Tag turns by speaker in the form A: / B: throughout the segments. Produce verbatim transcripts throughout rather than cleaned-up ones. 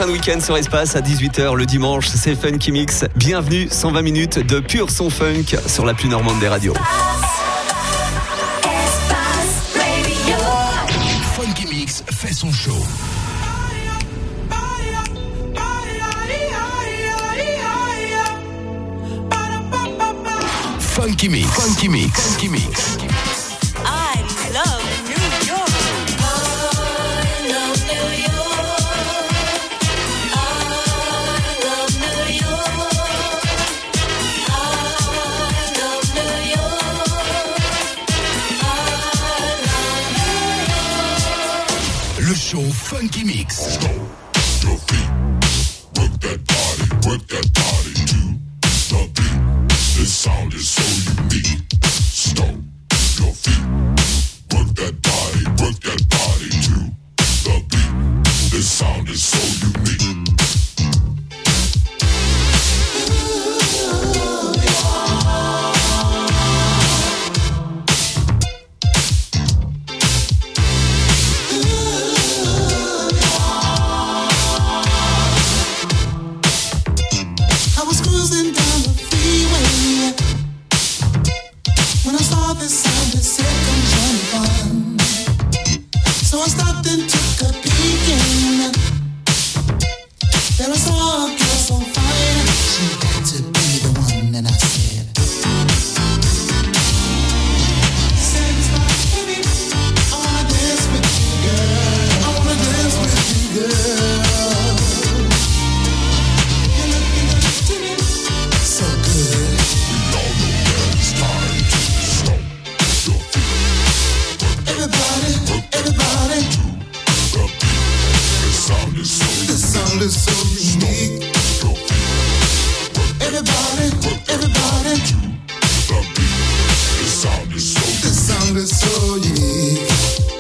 A: de week-end sur Espace à dix-huit heures le dimanche, c'est Funky Mix. Bienvenue, cent vingt minutes de pur son funk sur la plus normande des radios.
B: Funky Mix fait son show. Funky Mix, Funky Mix, Funky Mix.
C: I love New York. I love New York. I love New York. I love New York. I love New York.
B: Le show Funky Mix.
D: Your feet, work that body, work that body to the beat. This sound is so unique. Stomp your feet, work that body, work that body to the beat. This sound is so unique.
E: I was cruising down the freeway when I saw this sign that said come join fun. So I stopped and took a peek in. Then I saw a girl so fine. She had to be the one, and I said, "Satisfied, baby, I wanna dance with you, girl. I wanna dance with you, girl. You're looking up to me so good."
D: We all know that it's time to stomp your feet,
E: Everybody, everybody,
D: the beat. This sound is so
E: this sound is so unique.
D: your feet,
E: Everybody, everybody,
D: the beat. This sound is so
E: this sound is so unique.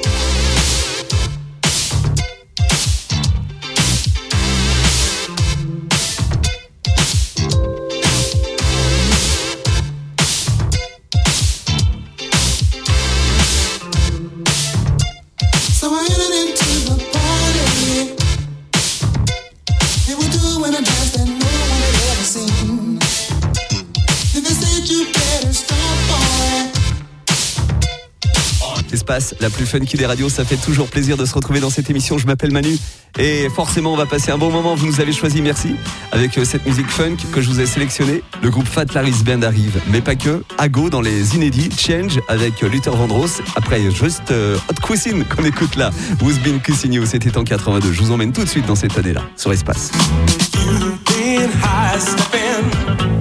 E: So I entered into the party. They were doing a dance that no one had ever seen. Then they said you better stop, boy.
A: Espace, la plus funky des radios, ça fait toujours plaisir de se retrouver dans cette émission. Je m'appelle Manu et forcément on va passer un bon moment. Vous nous avez choisi, merci, avec cette musique funk que je vous ai sélectionnée. Le groupe Fat Larry's Band arrive, mais pas que. Ago dans les inédits, Change avec Luther Vandross. Après juste euh, Hot Cuisine qu'on écoute là, Who's Been Kissing You, c'était en quatre-vingt-deux. Je vous emmène tout de suite dans cette année-là sur Espace.
F: You've been high stepping.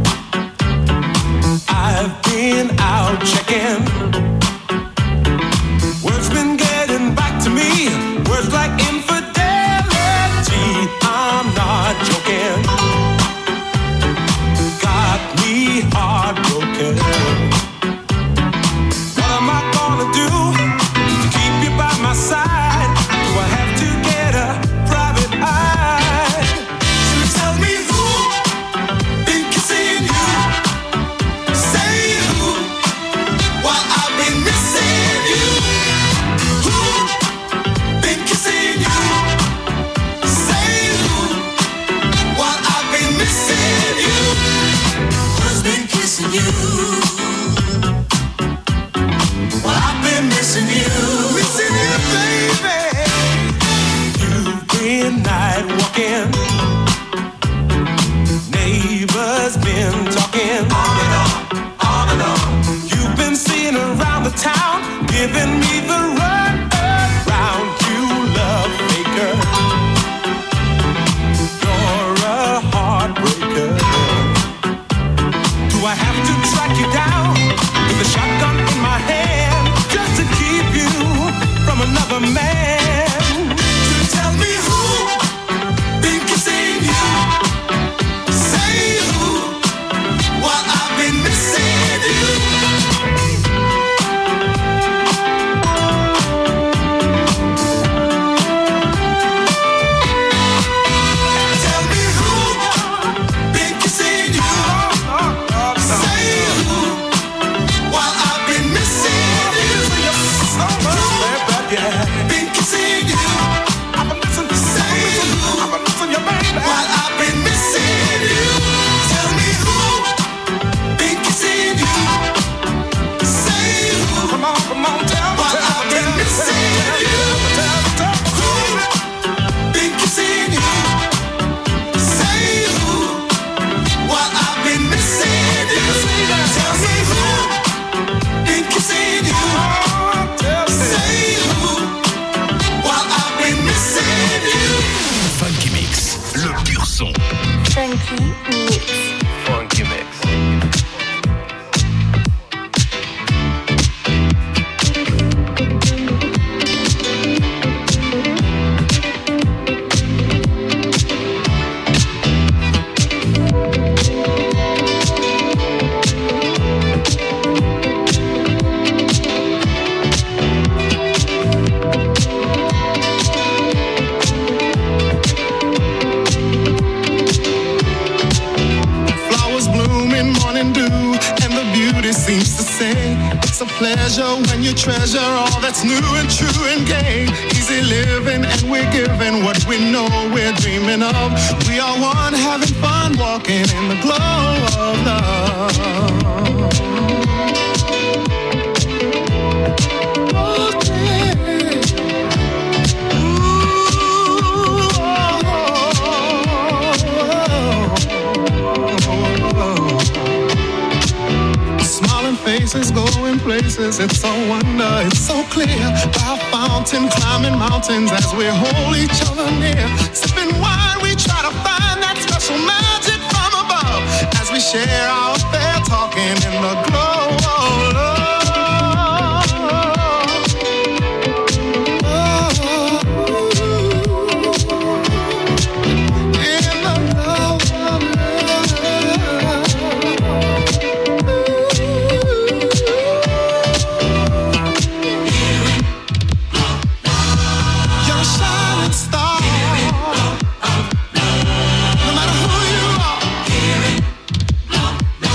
F: I've been out checking. Words been getting back to me. Words like infidelity. I'm not joking. Got me heartbroken. What am I gonna do to keep you by my side? Do I have to get a private eye?
C: Funky Mix.
G: Funky Mix.
E: Seems to say it's a pleasure when you treasure all that's new and true and gay. Easy living and we're giving what we know we're dreaming of. We are one having fun walking in the glow of love. Oh, yeah. Ooh, oh, oh, oh. Smiling faces, going places, it's a wonder, it's so clear. By a fountain, climbing mountains as we hold each other near. Sipping wine, we try to find that special magic from above. As we share our affair, talking in the glow of love. No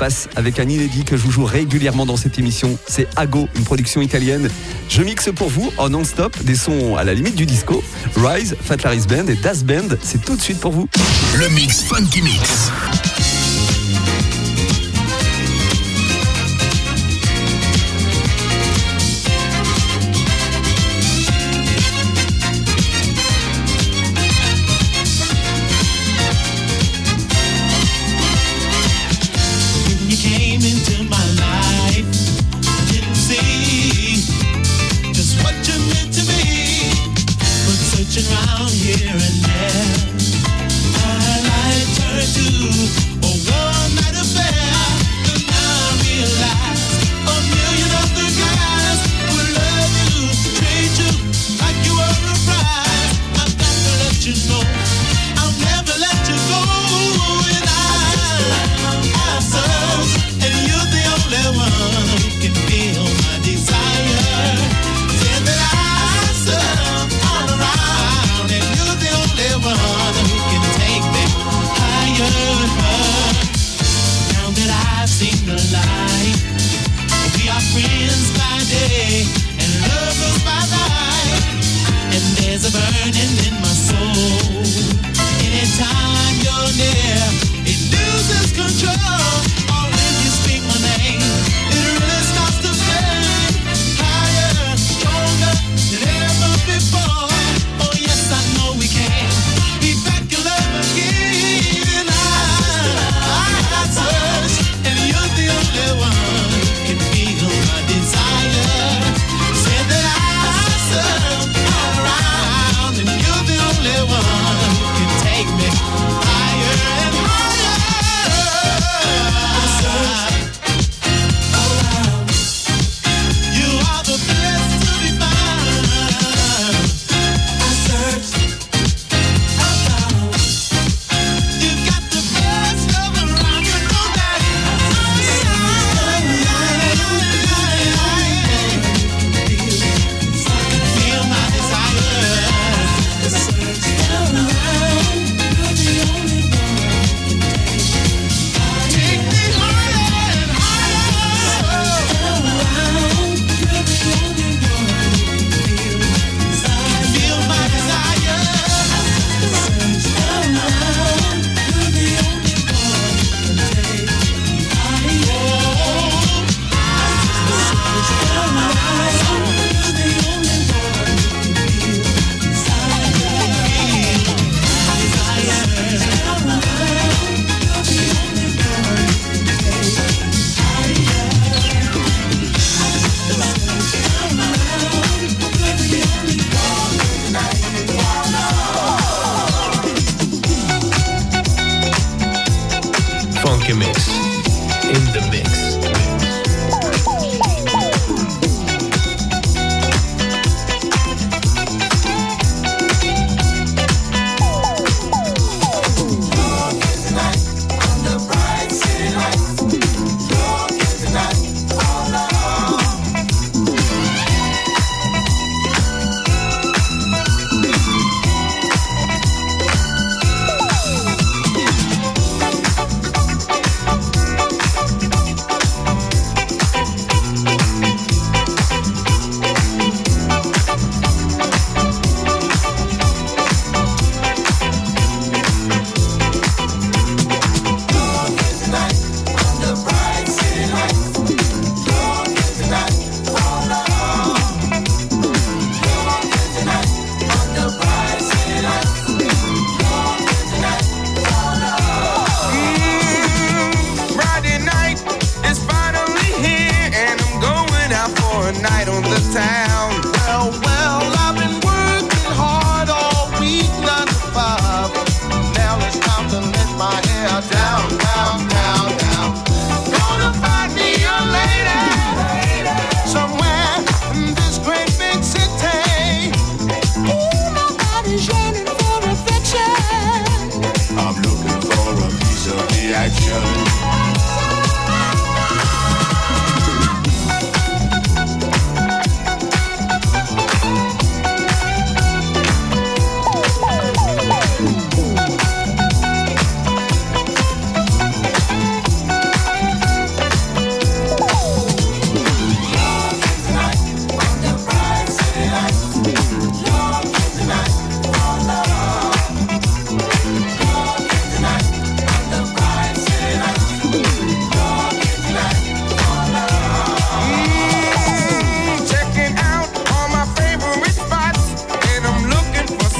A: passe avec un inédit que je vous joue régulièrement dans cette émission. C'est Ago, une production italienne. Je mixe pour vous en non-stop des sons à la limite du disco. Rise, Fat Larry's Band et Das Band, c'est tout de suite pour vous.
B: Le mix Funky Mix.
E: Around here and there, I like turn to a one night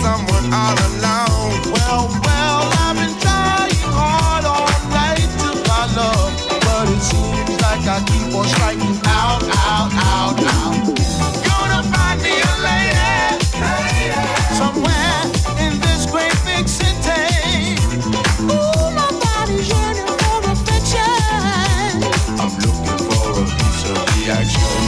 F: someone all alone. Well, well, I've been trying hard all night to find love, but it seems like I keep on striking out, out, out, out. Gonna find me a lady, somewhere in this great big city. Ooh, my body's yearning for affection. I'm looking for a piece of the action.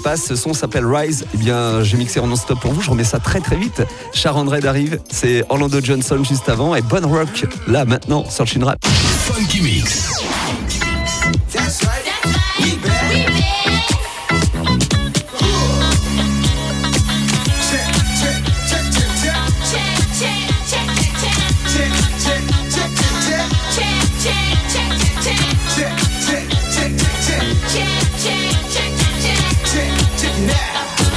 A: passe. Ce son s'appelle Rise. Eh bien, j'ai mixé en non-stop pour vous. Je remets ça très très vite. Sharon Red arrive. C'est Orlando Johnson juste avant et Bon Rock là maintenant sur le Chine Rap.
B: Funky Mix.
E: That's right. We back. Check, check, check, check, check. Check, check, check, check, check. Check, check, check, check, check. Check, check it out.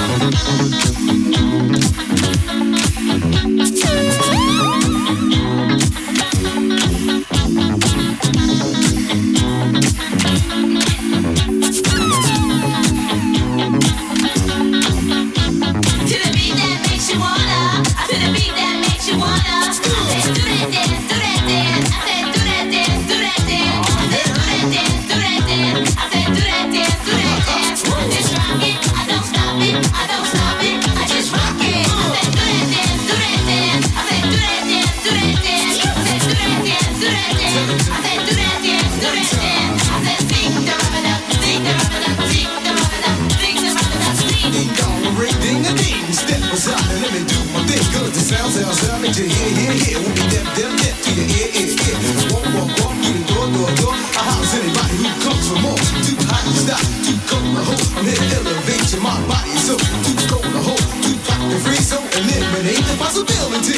E: Sound, sound, sound, make you hear, hear, hear. We'll be deaf, deaf, deaf to your ear, ear, ear. Walk, walk, walk, through the door, door, door. I house anybody who comes for more. Too hot to stop, too cold to hold. I'm here to elevate you, my body so too cold to hold, too hot to freeze, so eliminate the possibility.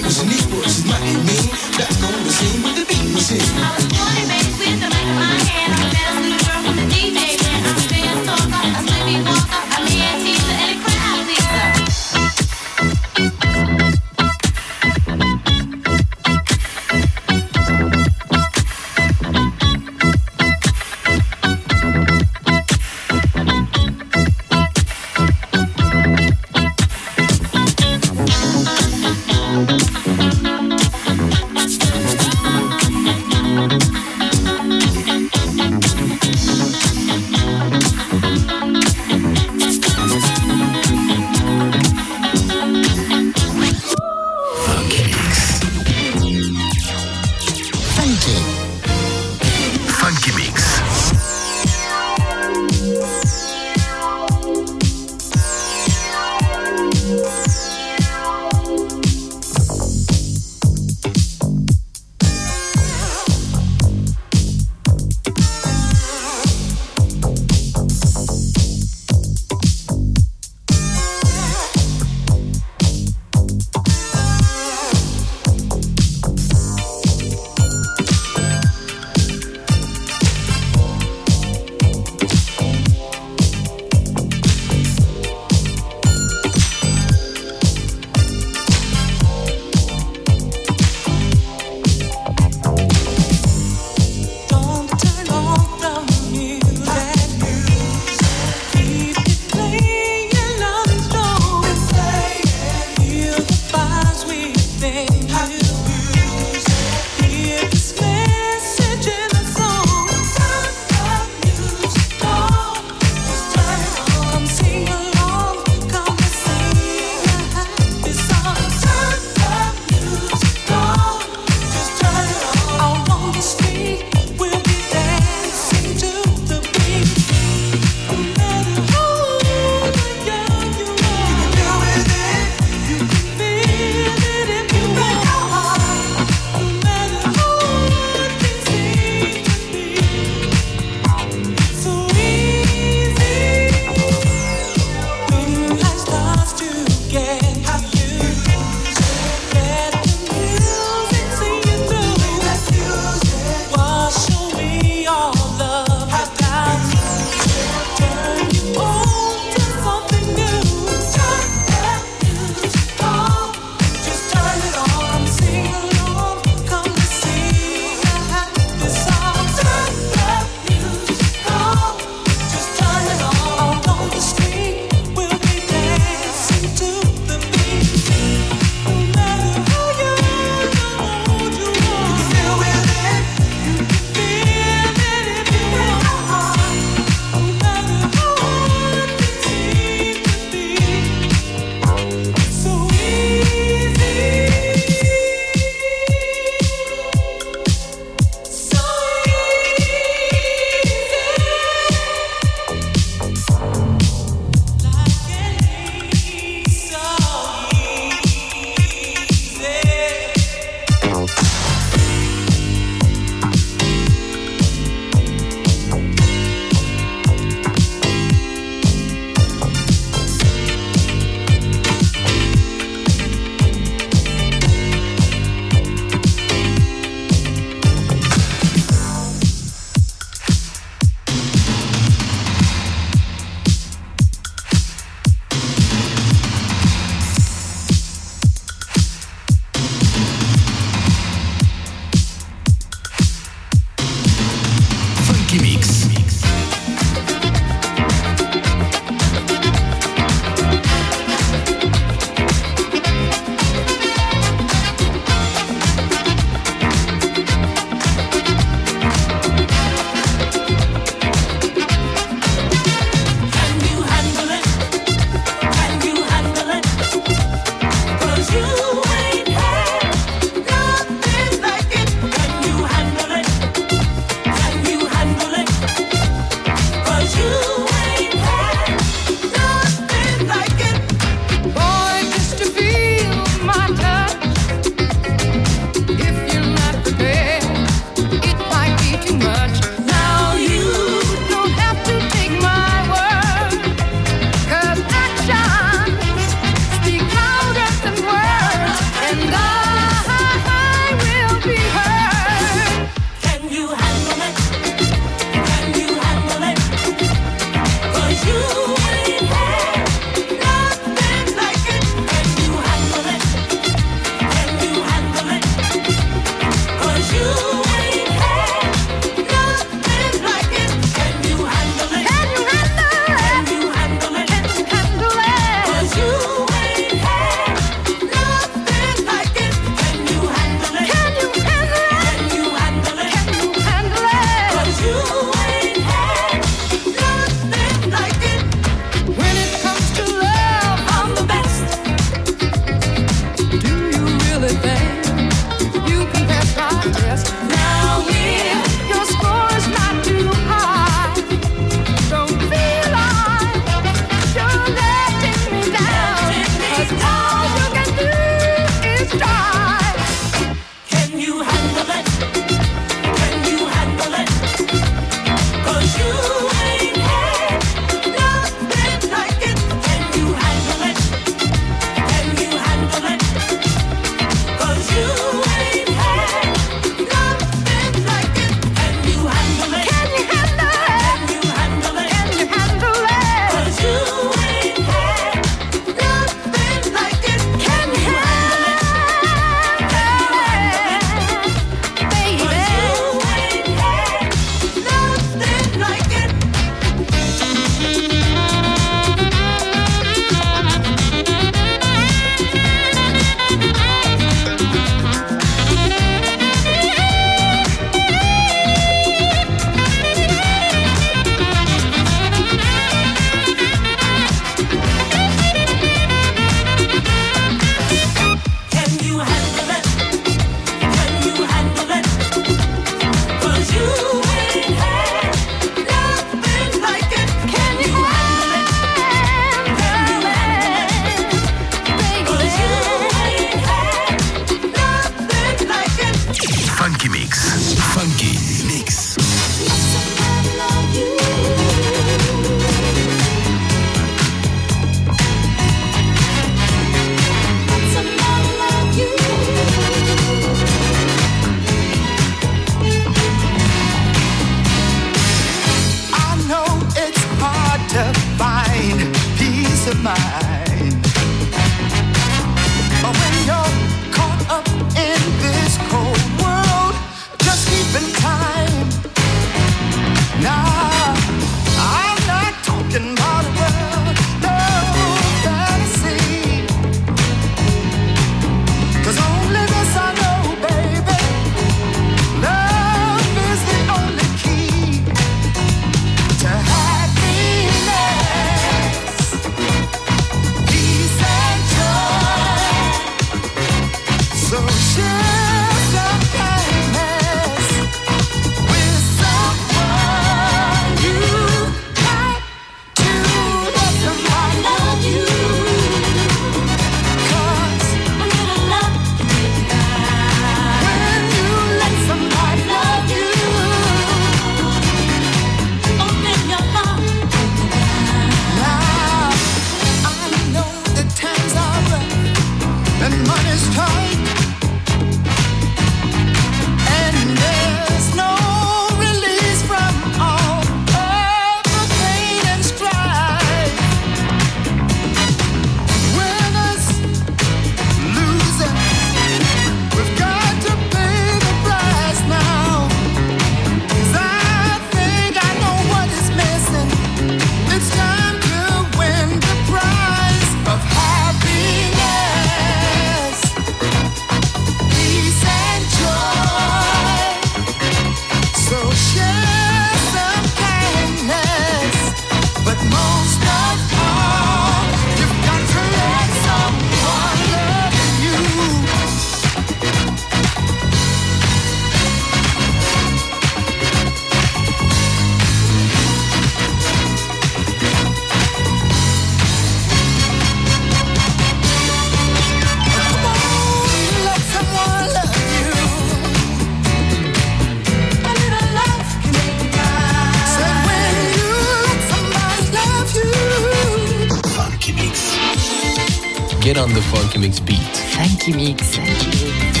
G: Get on the Funky Mix beat.
H: Funky Mix. Funky Mix.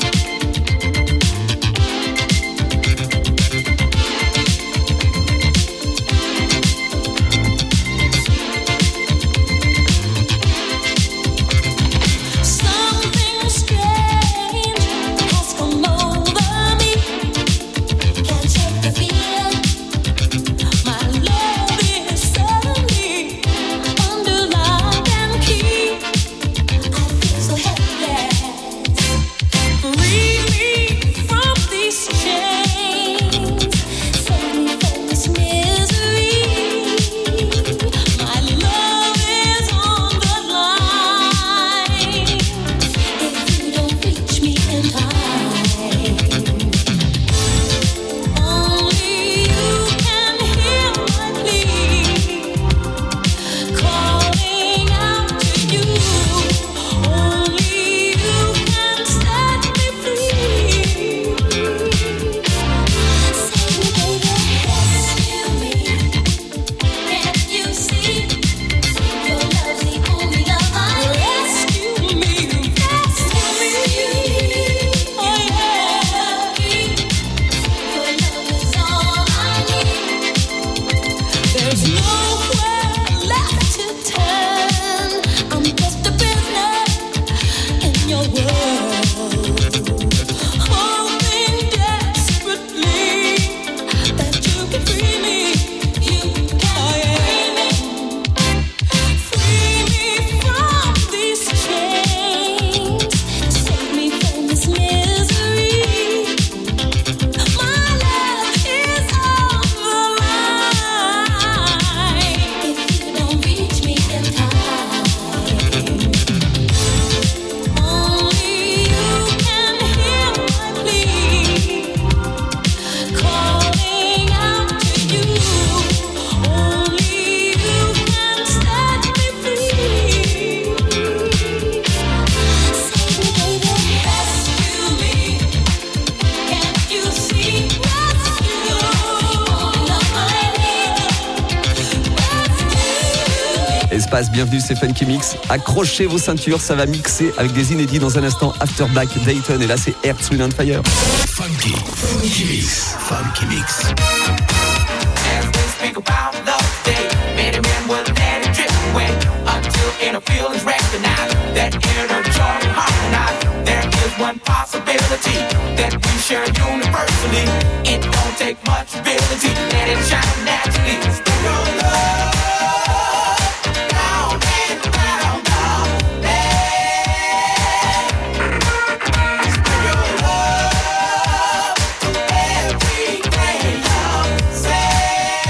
C: Something strange has come over me. Can't shake the feeling. My love is suddenly under lock and key. I feel so helpless. Free me from these chains. Save me from this misery. My love is on the line. If you don't reach me in time, only you can hear my plea, calling out to you. Only you can set me free. Say, baby, rescue me. Can't you see? Your love's the only love I need. Rescue me, rescue me. Oh yeah, your love is all I need. There's nowhere left to turn. I'm just a prisoner in your world, hoping desperately that you can free me. You can free me. Free me from these chains. Save me from this misery. My love is on the line. If you don't reach me in time, only you can hear my plea, calling out to you. Only you can set me free. Say, baby, rescue me. Can't you see? Rescue me. Only love I need. Rescue me.
A: Espace, bienvenue, c'est Funky Mix. Accrochez vos ceintures, ça va mixer avec des inédits dans un instant. After Black, Dayton, et là c'est Earth, Wind and Fire.
B: Funky, Funky Mix, Funky Mix.
I: As we speak about love today, many men will let it drift away until inner feelings recognize that inner joy harmonize. There is one possibility that we share universally. It don't take much ability, let it shine naturally. Spread your love round and round, darling. Spread your love to everything you say.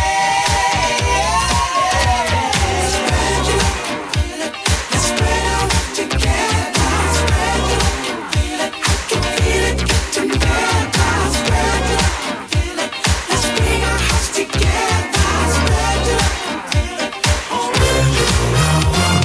I: Spread your, let's spread out together. Spread your, feel it, I can feel it, get together. Spread your, feel it, let's bring our hearts together. Spread your, feel it, spread your love.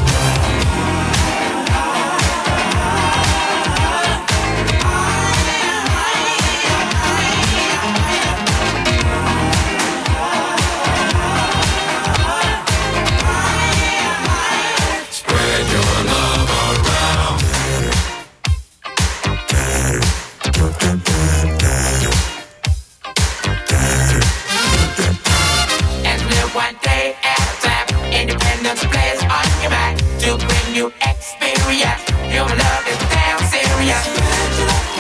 I: Spread your love around. And live one day at a time. Independence plays on your mind to bring you experience. Your love is damn serious.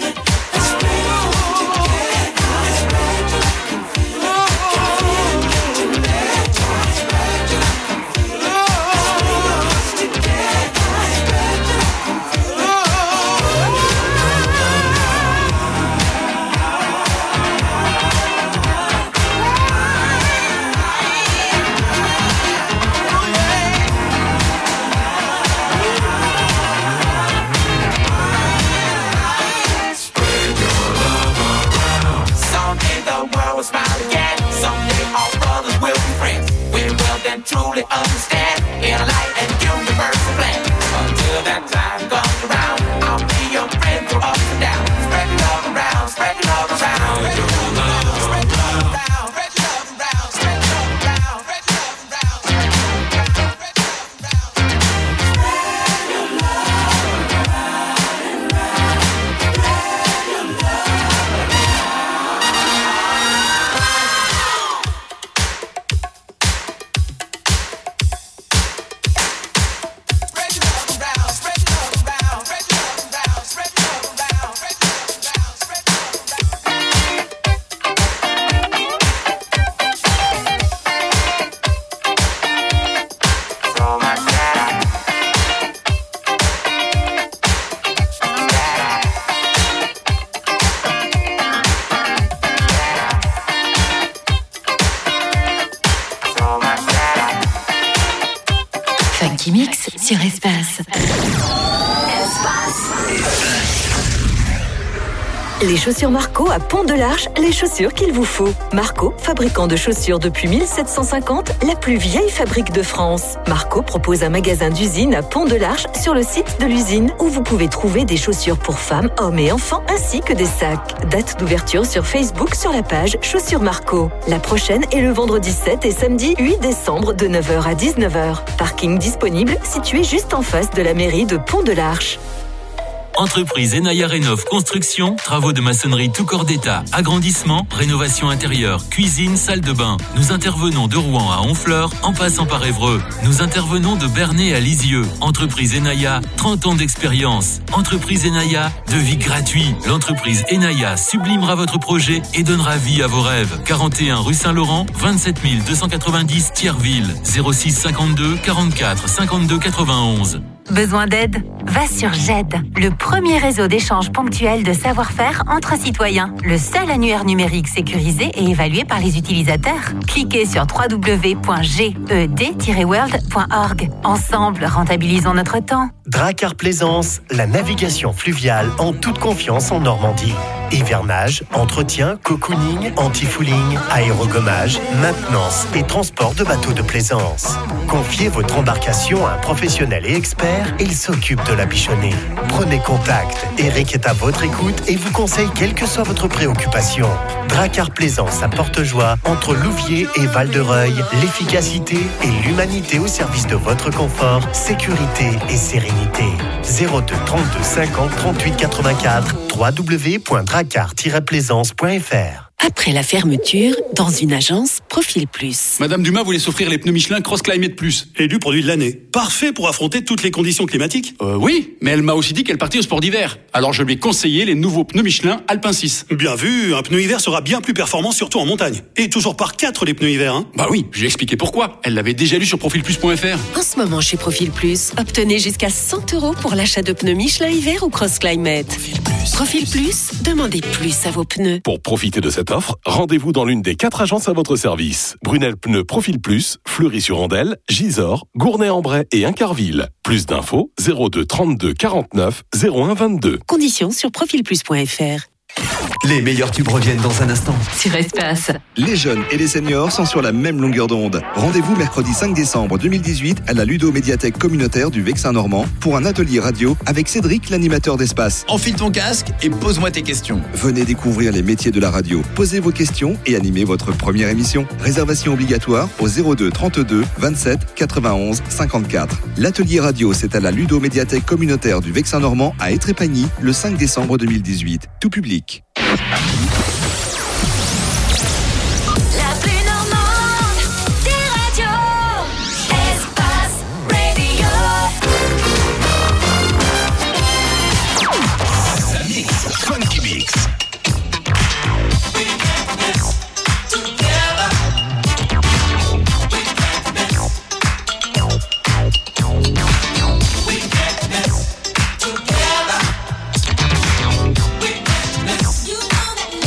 I: Someday the world will smile again. Someday all brothers will be friends. We will then truly understand in a light and universal plan. Until that time comes around, I'll be your friend through ups and downs. Spread your love around, spread your love around. Spread your love around, spread your love around. Spread your love around, spread your love around. Spread your love around, spread your love around.
H: Funky Mix sur Espace.
G: Les chaussures Marco à Pont de l'Arche, les chaussures qu'il vous faut. Marco, fabricant de chaussures depuis mille sept cent cinquante, la plus vieille fabrique de France. Marco propose un magasin d'usine à Pont de l'Arche sur le site de l'usine où vous pouvez trouver des chaussures pour femmes, hommes et enfants ainsi que des sacs. Date d'ouverture sur Facebook sur la page Chaussures Marco. La prochaine est le vendredi sept et samedi huit décembre de neuf heures à dix-neuf heures. Parking disponible situé juste en face de la mairie de Pont de l'Arche.
J: Entreprise Enaya Rénov Construction, travaux de maçonnerie tout corps d'état, agrandissement, rénovation intérieure, cuisine, salle de bain. Nous intervenons de Rouen à Honfleur, en passant par Évreux. Nous intervenons de Bernay à Lisieux. Entreprise Enaya, trente ans d'expérience. Entreprise Enaya, devis gratuit. L'entreprise Enaya sublimera votre projet et donnera vie à vos rêves. quarante et un rue Saint-Laurent, vingt-sept mille deux cent quatre-vingt-dix Thierville. zéro six cinquante-deux quarante-quatre cinquante-deux quatre-vingt-onze.
H: Besoin d'aide? Va sur G E D, le premier réseau d'échange ponctuel de savoir-faire entre citoyens. Le seul annuaire numérique sécurisé et évalué par les utilisateurs. Cliquez sur w w w point g e d tiret world point org. Ensemble, rentabilisons notre temps.
K: Dracar Plaisance, la navigation fluviale en toute confiance en Normandie. Hivernage, entretien, cocooning, anti-fouling, aérogommage, maintenance et transport de bateaux de plaisance. Confiez votre embarcation à un professionnel et expert, il s'occupe de la bichonner. Prenez contact, Eric est à votre écoute et vous conseille quelle que soit votre préoccupation. Dracar Plaisance à Portejoie, entre Louviers et Val-de-Reuil, l'efficacité et l'humanité au service de votre confort, sécurité et sérénité. zéro deux trente-deux cinquante trente-huit quatre-vingt-quatre w w w point dracar tiret plaisance point f r.
L: Après la fermeture, dans une agence Profil Plus.
M: Madame Dumas voulait s'offrir les pneus Michelin Cross Climate Plus. Élu produit de l'année. Parfait pour affronter toutes les conditions climatiques. Euh, oui, mais elle m'a aussi dit qu'elle partait au sport d'hiver. Alors je lui ai conseillé les nouveaux pneus Michelin Alpin six. Bien vu, un pneu hiver sera bien plus performant, surtout en montagne. Et toujours par quatre les pneus hiver, hein. Bah oui, je lui ai expliqué pourquoi. Elle l'avait déjà lu sur profil plus point f r.
L: En ce moment, chez Profil Plus, obtenez jusqu'à cent euros pour l'achat de pneus Michelin hiver ou Cross Climate. Profil Plus. Profil Plus, demandez plus à vos pneus.
N: Pour profiter de cette offre, rendez-vous dans l'une des quatre agences à votre service. Brunel Pneus Profil Plus, Fleury-sur-Andelle, Gisors, Gournay-en-Bray et Incarville. Plus d'infos, zéro deux trente-deux quarante-neuf zéro un vingt-deux.
L: Conditions sur profil plus point f r.
A: Les meilleurs tubes reviennent dans un instant.
H: Sur Espace.
O: Les jeunes et les seniors sont sur la même longueur d'onde. Rendez-vous mercredi cinq décembre deux mille dix-huit à la Ludo-Médiathèque communautaire du Vexin Normand pour un atelier radio avec Cédric, l'animateur d'Espace.
P: Enfile ton casque et pose-moi tes questions.
O: Venez découvrir les métiers de la radio. Posez vos questions et animez votre première émission. Réservation obligatoire au zéro deux trente-deux vingt-sept quatre-vingt-onze cinquante-quatre. L'atelier radio, c'est à la Ludo-Médiathèque communautaire du Vexin Normand à Étrépagny le cinq décembre deux mille dix-huit. Tout public.
C: La plus normande des radios, Espace Radio.
B: Ça mixe, Funky Mix.
C: You know that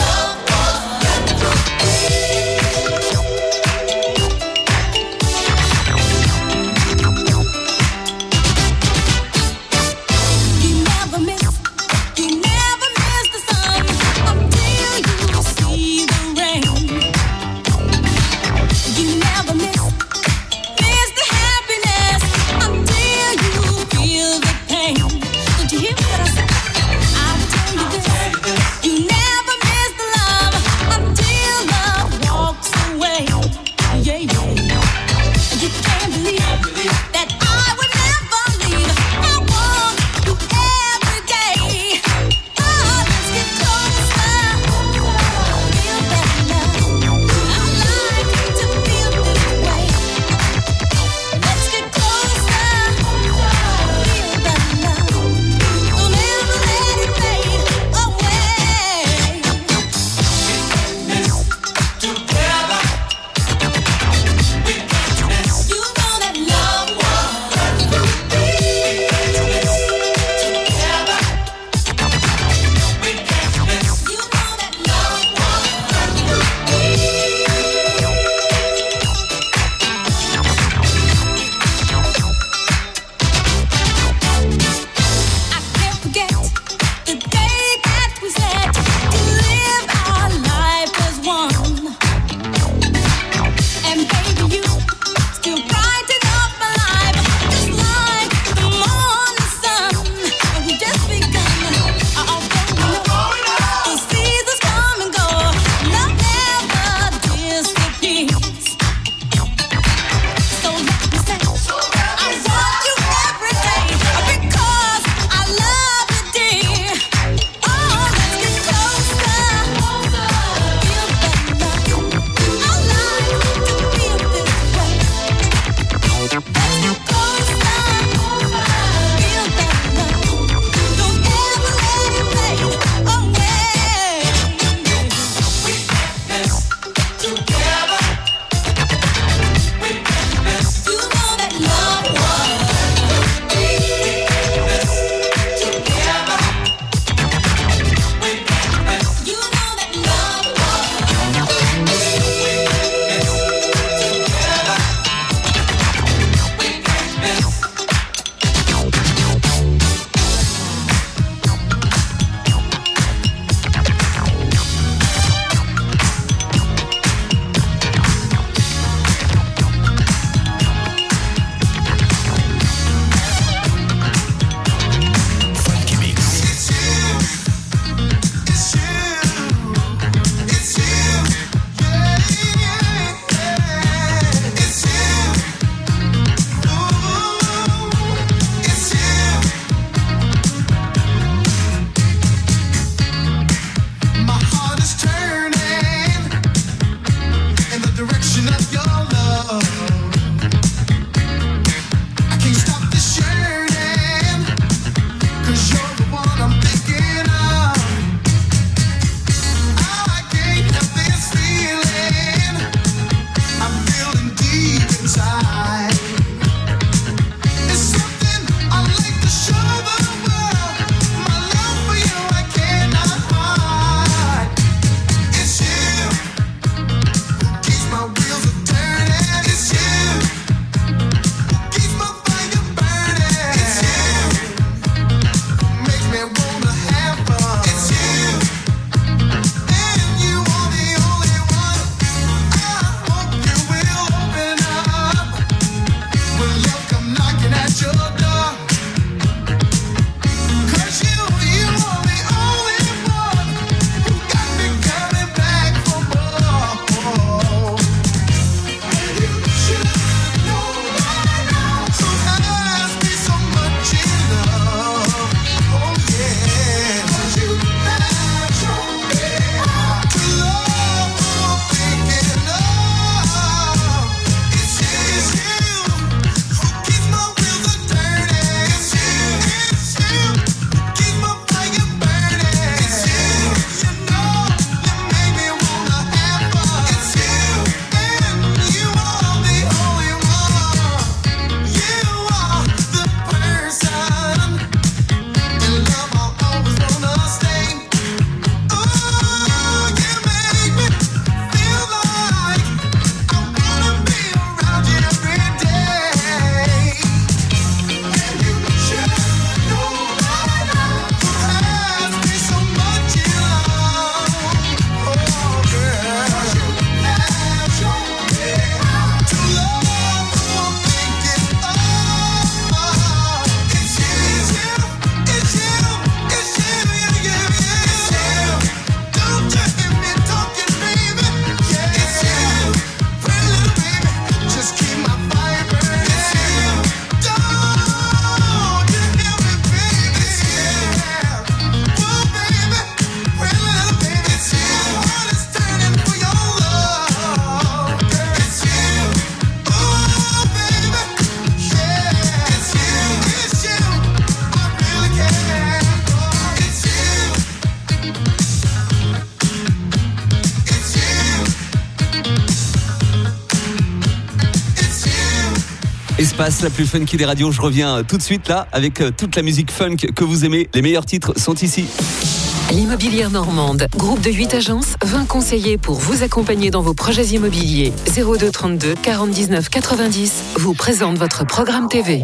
A: Espace, la plus funky des radios. Je reviens tout de suite là avec toute la musique funk que vous aimez. Les meilleurs titres sont ici.
Q: L'Immobilière Normande, groupe de huit agences, vingt conseillers pour vous accompagner dans vos projets immobiliers. zéro deux trente-deux quarante dix-neuf quatre-vingt-dix vous présente votre programme T V.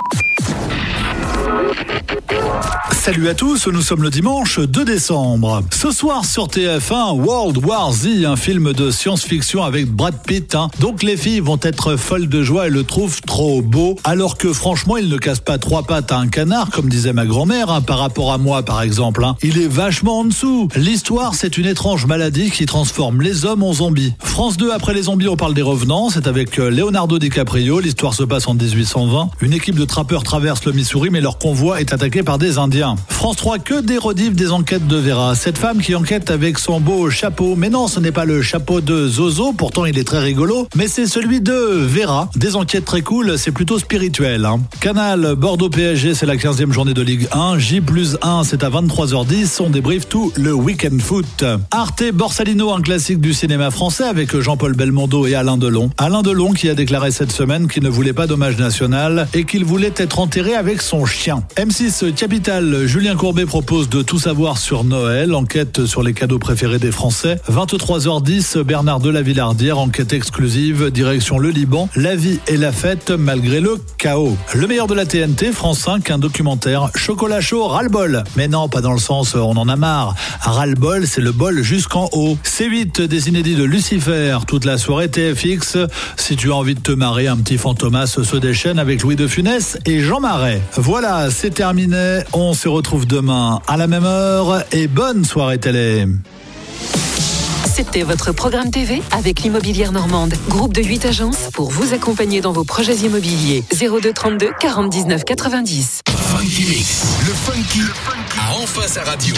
R: Salut à tous, nous sommes le dimanche deux décembre. Ce soir sur T F un, World War Z, un film de science-fiction avec Brad Pitt. Hein. Donc les filles vont être folles de joie et le trouvent trop beau, alors que franchement, il ne casse pas trois pattes à un canard, comme disait ma grand-mère, hein, par rapport à moi par exemple. Hein. Il est vachement en dessous. L'histoire, c'est une étrange maladie qui transforme les hommes en zombies. France deux, après les zombies, on parle des revenants. C'est avec Leonardo DiCaprio. L'histoire se passe en dix-huit cent vingt. Une équipe de trappeurs traverse le Missouri, mais leur convoi est attaqué par des Indiens. France trois, que des rediffs des enquêtes de Vera. Cette femme qui enquête avec son beau chapeau. Mais non, ce n'est pas le chapeau de Zozo, pourtant il est très rigolo, mais c'est celui de Vera. Des enquêtes très cool, c'est plutôt spirituel. Hein. Canal, Bordeaux P S G, c'est la quinzième journée de Ligue un. J plus un, c'est à vingt-trois heures dix. On débriefe tout le week-end foot. Arte Borsalino, un classique du cinéma français avec Jean-Paul Belmondo et Alain Delon. Alain Delon qui a déclaré cette semaine qu'il ne voulait pas d'hommage national et qu'il voulait être enterré avec son chien. M six Capital, Julien Courbet propose de tout savoir sur Noël, enquête sur les cadeaux préférés des Français. vingt-trois heures dix, Bernard de la Villardière, enquête exclusive, direction le Liban, la vie et la fête malgré le chaos. Le meilleur de la T N T, France cinq, un documentaire, chocolat chaud, ras-le-bol. Mais non, pas dans le sens on en a marre. Ras-le-bol, c'est le bol jusqu'en haut. C huit, des inédits de Lucifer, toute la soirée T F X. Si tu as envie de te marrer, un petit Fantomas se déchaîne avec Louis de Funès et Jean Marais. Voilà, c'est terminé. On se retrouve demain à la même heure et bonne soirée télé.
Q: C'était votre programme T V avec l'Immobilière Normande, groupe de huit agences pour vous accompagner dans vos projets immobiliers. zéro deux trente-deux quarante dix-neuf quatre-vingt-dix.
B: Funky Mix, le funky a enfin sa radio.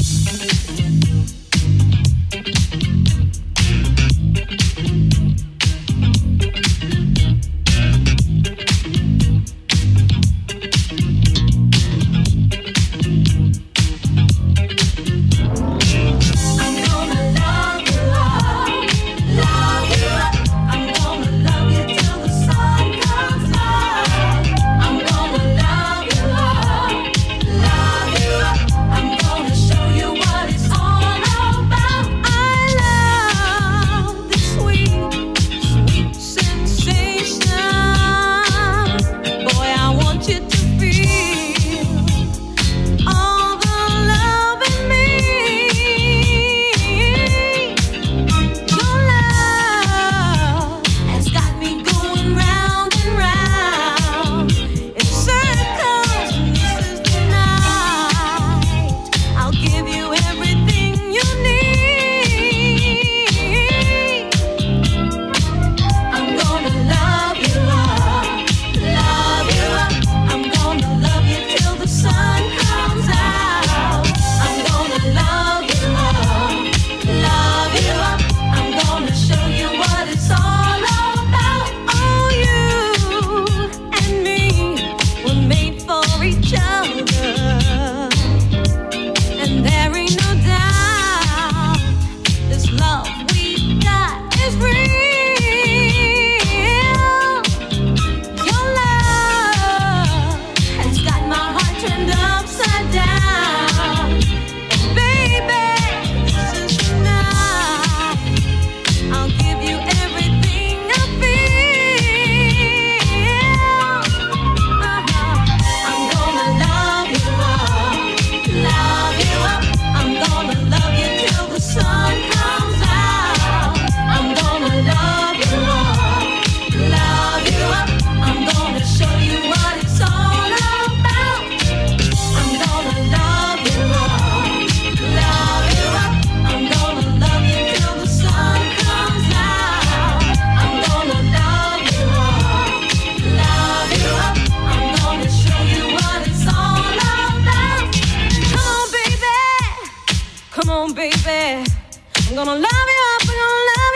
C: gonna love you up, I'm gonna love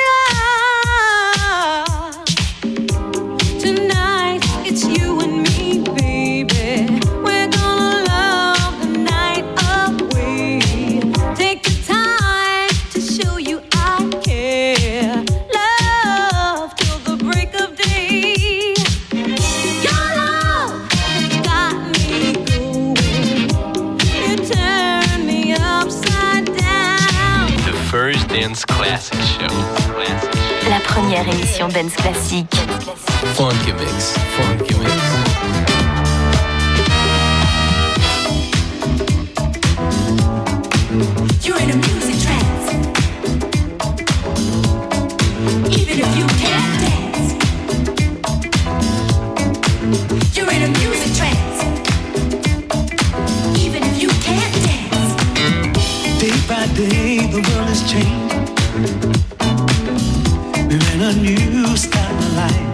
C: you up. Tonight, it's you and me, baby. We're gonna love the night away. Take the time to show you I care. Love till the break of day.
S: Dance Classic Show.
H: La première émission Dance Classique.
S: Funky Mix. Funky Mix.
C: You're in a music trance. Even if you can't dance, you're in a music trance. Even if you can't dance.
E: Day by day, the world has changed. We're in a new style of life.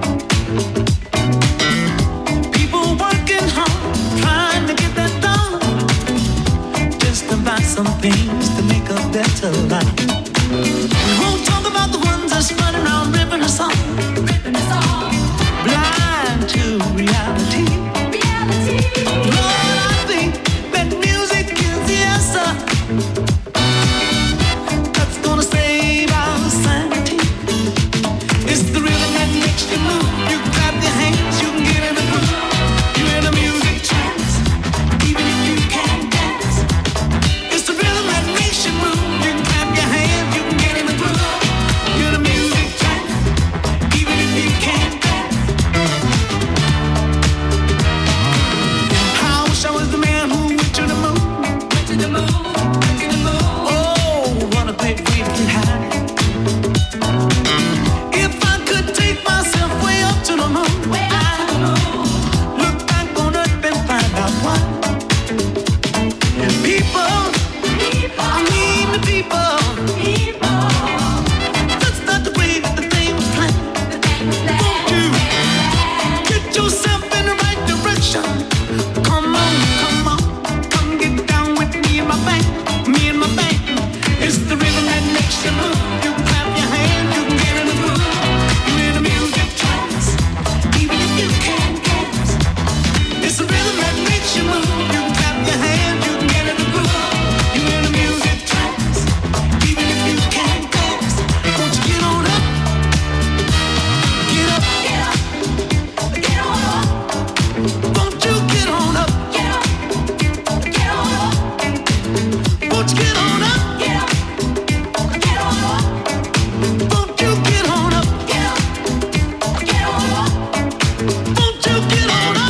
E: People working hard, trying to get that done. Just to buy some things to make a better life. We won't talk about the ones that's running around ripping us off, ripping us off, blind to reality. Reality. Lord, I think that music is the answer. That's gonna save our sanity. It's the rhythm that makes you move. You clap your hands, you can get in the groove. You're in a music trance, even if you can't dance. It's the rhythm that makes you move. You can clap your hands, you can get in the groove. You're in a music trance, even if you can't dance. I wish I was the man who went to the moon. Went to the moon, went to the moon. Oh, what a great way to get high. If I could take myself way up to the moon, I'd look back on Earth and find out why. People, I mean the people, that's not the way that the thing was planned. Won't you get yourself in the right direction? Come on, come on, come get down with me and my band, me and my band. It's the rhythm that makes you move. You clap your hands, you can get in the groove. You're in a music trance, even if you can't dance. It's the rhythm that makes you move. You can clap your hands, you can get in the groove. You're in a music trance, even if you can't dance. Won't you get on up? Get up, get up, get on up. Won't you get on up? Get up, get on up. Won't you get on up? Get up, get on up. Won't you get on up? Get up, get on up. Won't you get on up?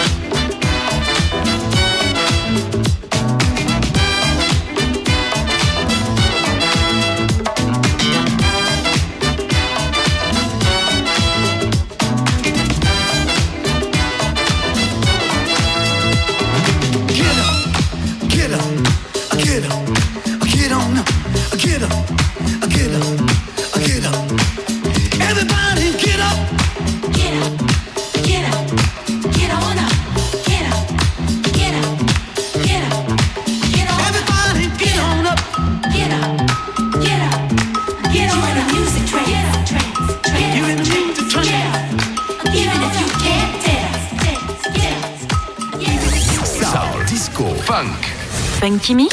E: Get up, get up, get up, get on up, get up, get up, get up. Everybody get up,
C: Get up, get up, get on up. Get up, get up, get up, get on up.
E: everybody get on up.
C: Get up, get up, get on. You're in a music trance, trance, trance.
E: You're in a music trance.
C: Get up, even if you can't dance, dance, dance.
B: Soul, disco, funk.
H: Funky Mix.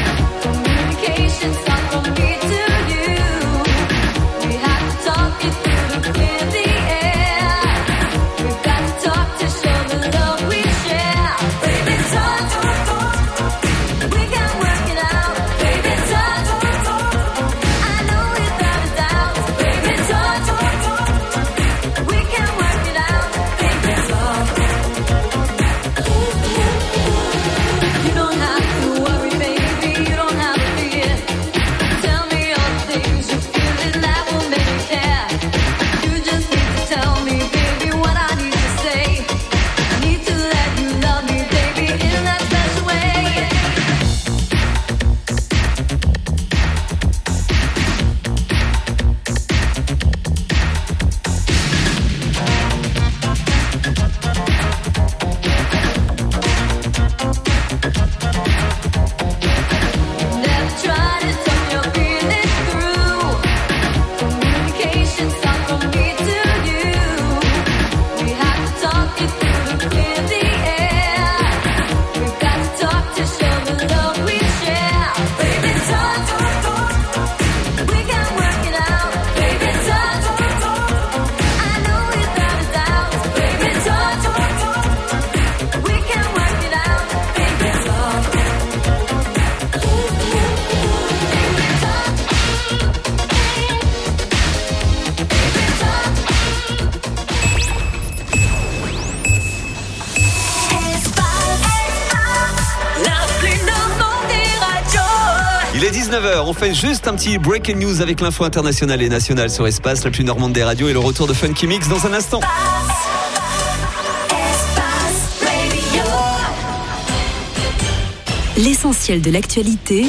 C: Communication's not from me to you. We have to talk it through.
A: est dix-neuf heures, on fait juste un petit breaking news avec l'info internationale et nationale sur Espace, la plus normande des radios, et le retour de Funky Mix dans un instant.
Q: L'essentiel de l'actualité.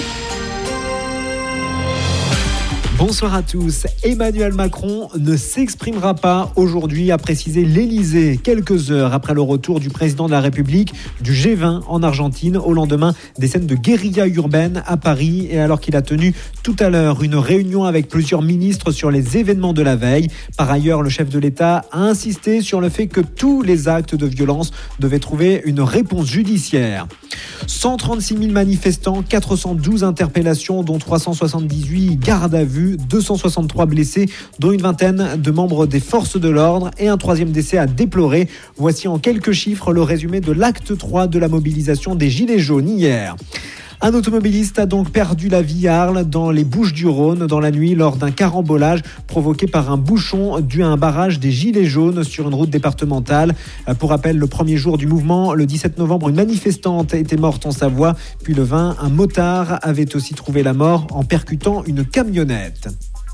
T: Bonsoir à tous. Emmanuel Macron ne s'exprimera pas aujourd'hui, a précisé l'Élysée, quelques heures après le retour du président de la République du G vingt en Argentine, au lendemain des scènes de guérilla urbaine à Paris, et alors qu'il a tenu tout à l'heure une réunion avec plusieurs ministres sur les événements de la veille. Par ailleurs, le chef de l'État a insisté sur le fait que tous les actes de violence devaient trouver une réponse judiciaire. cent trente-six mille manifestants, quatre cent douze interpellations, dont trois cent soixante-dix-huit gardes à vue, deux cent soixante-trois blessés, dont une vingtaine de membres des forces de l'ordre et un troisième décès à déplorer. Voici en quelques chiffres le résumé de l'acte trois de la mobilisation des Gilets jaunes hier. Un automobiliste a donc perdu la vie à Arles, dans les Bouches-du-Rhône, dans la nuit, lors d'un carambolage provoqué par un bouchon dû à un barrage des Gilets jaunes sur une route départementale. Pour rappel, le premier jour du mouvement, le dix-sept novembre, une manifestante était morte en Savoie. Puis le vingt, un motard avait aussi trouvé la mort en percutant une camionnette.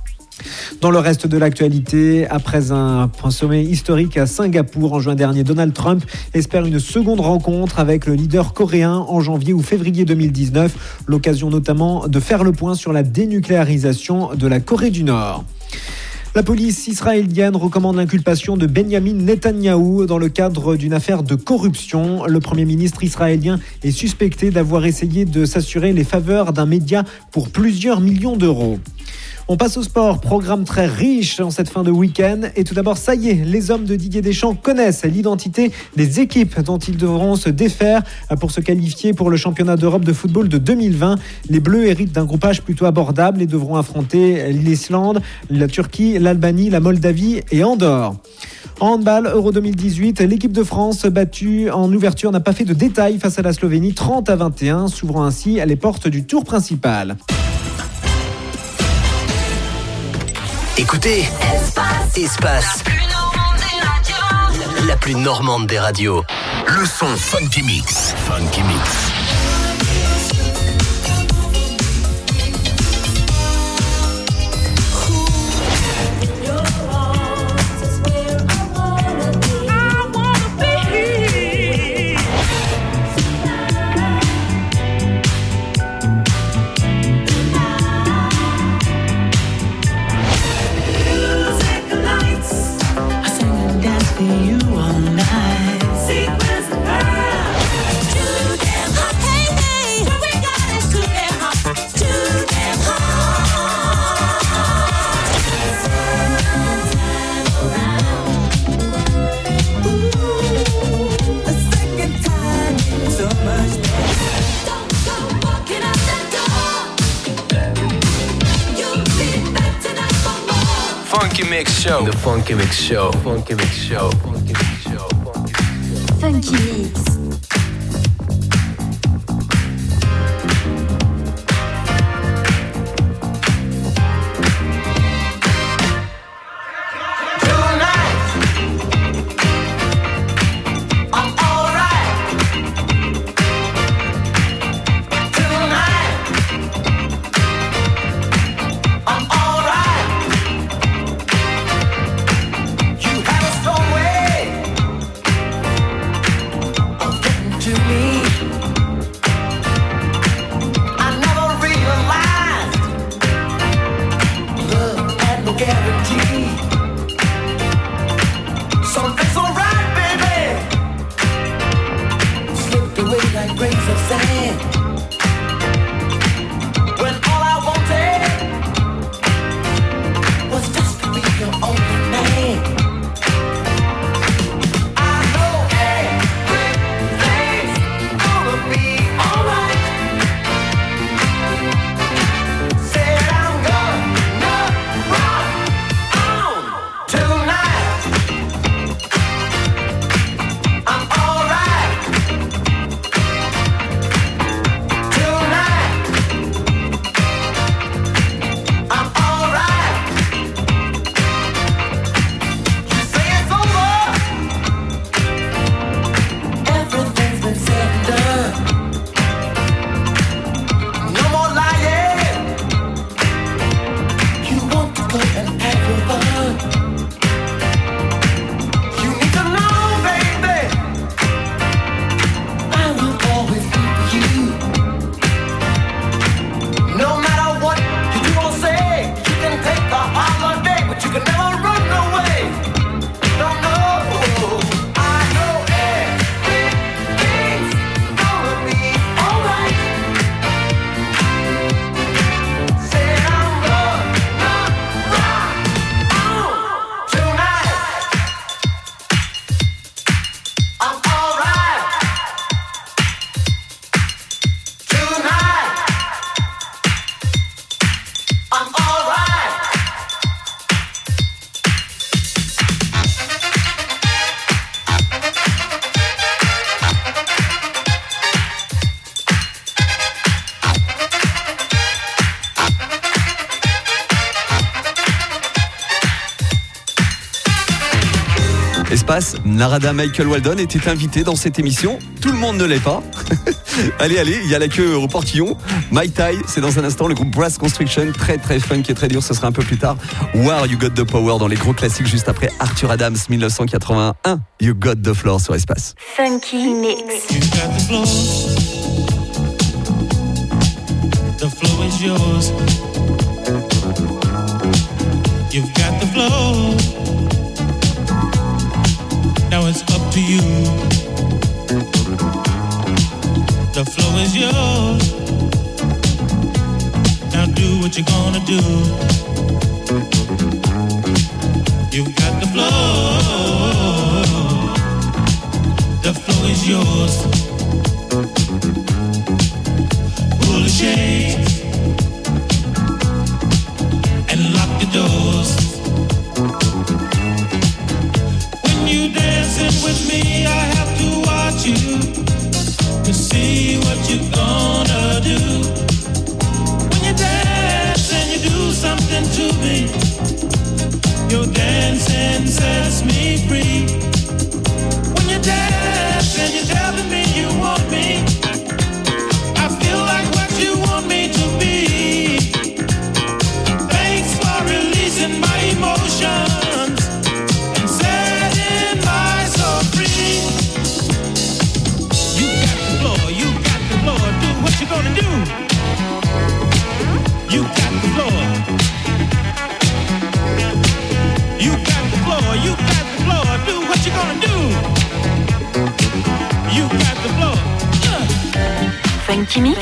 T: Dans le reste de l'actualité, après un, un sommet historique à Singapour en juin dernier, Donald Trump espère une seconde rencontre avec le leader coréen en janvier ou février deux mille dix-neuf, l'occasion notamment de faire le point sur la dénucléarisation de la Corée du Nord. La police israélienne recommande l'inculpation de Benjamin Netanyahou dans le cadre d'une affaire de corruption. Le Premier ministre israélien est suspecté d'avoir essayé de s'assurer les faveurs d'un média pour plusieurs millions d'euros. On passe au sport, programme très riche en cette fin de week-end. Et tout d'abord, ça y est, les hommes de Didier Deschamps connaissent l'identité des équipes dont ils devront se défaire pour se qualifier pour le championnat d'Europe de football de deux mille vingt. Les Bleus héritent d'un groupage plutôt abordable et devront affronter l'Islande, la Turquie, l'Albanie, la Moldavie et Andorre. En handball, Euro deux mille dix-huit, l'équipe de France battue en ouverture n'a pas fait de détails face à la Slovénie, trente à vingt et un, s'ouvrant ainsi les portes du tour principal.
U: Écoutez, Espace, Espace. La plus normande des radios.
B: Le son Funky Mix. Funky Mix.
S: Funky Mix Show. The Funky Mix Show. Funky Mix Show. Funky Mix Show.
C: Funky Mix.
A: Espace. Narada Michael Walden était invité dans cette émission. Tout le monde ne l'est pas. allez, allez, il y a la queue au portillon. Mike Tai, c'est dans un instant le groupe Brass Construction, très très fun et très dur, ce sera un peu plus tard. Where You Got the Power dans les gros classiques juste après Arthur Adams dix-neuf cent quatre-vingt-un. You Got the Floor sur Espace.
H: Funky Mix.
E: You got the floor. The floor is yours. You've got the floor. Now it's up to you. The floor is yours. Now do what you're gonna do. You've got the floor. The floor is yours. Pull the shades and lock the doors. When you dancing with me, I have to watch you to see what you're gonna do. When you dance and you do something to me, your dancing sets me free. When you dance and you're telling me you want me, I feel like what you want me to be. Thanks for releasing my emotions and setting my soul free. You got the floor, you got the floor. Do what you gonna do. You got the floor. You got the floor, you got the floor. Do what you gonna do. You got the floor. Uh.
H: Funky Mix.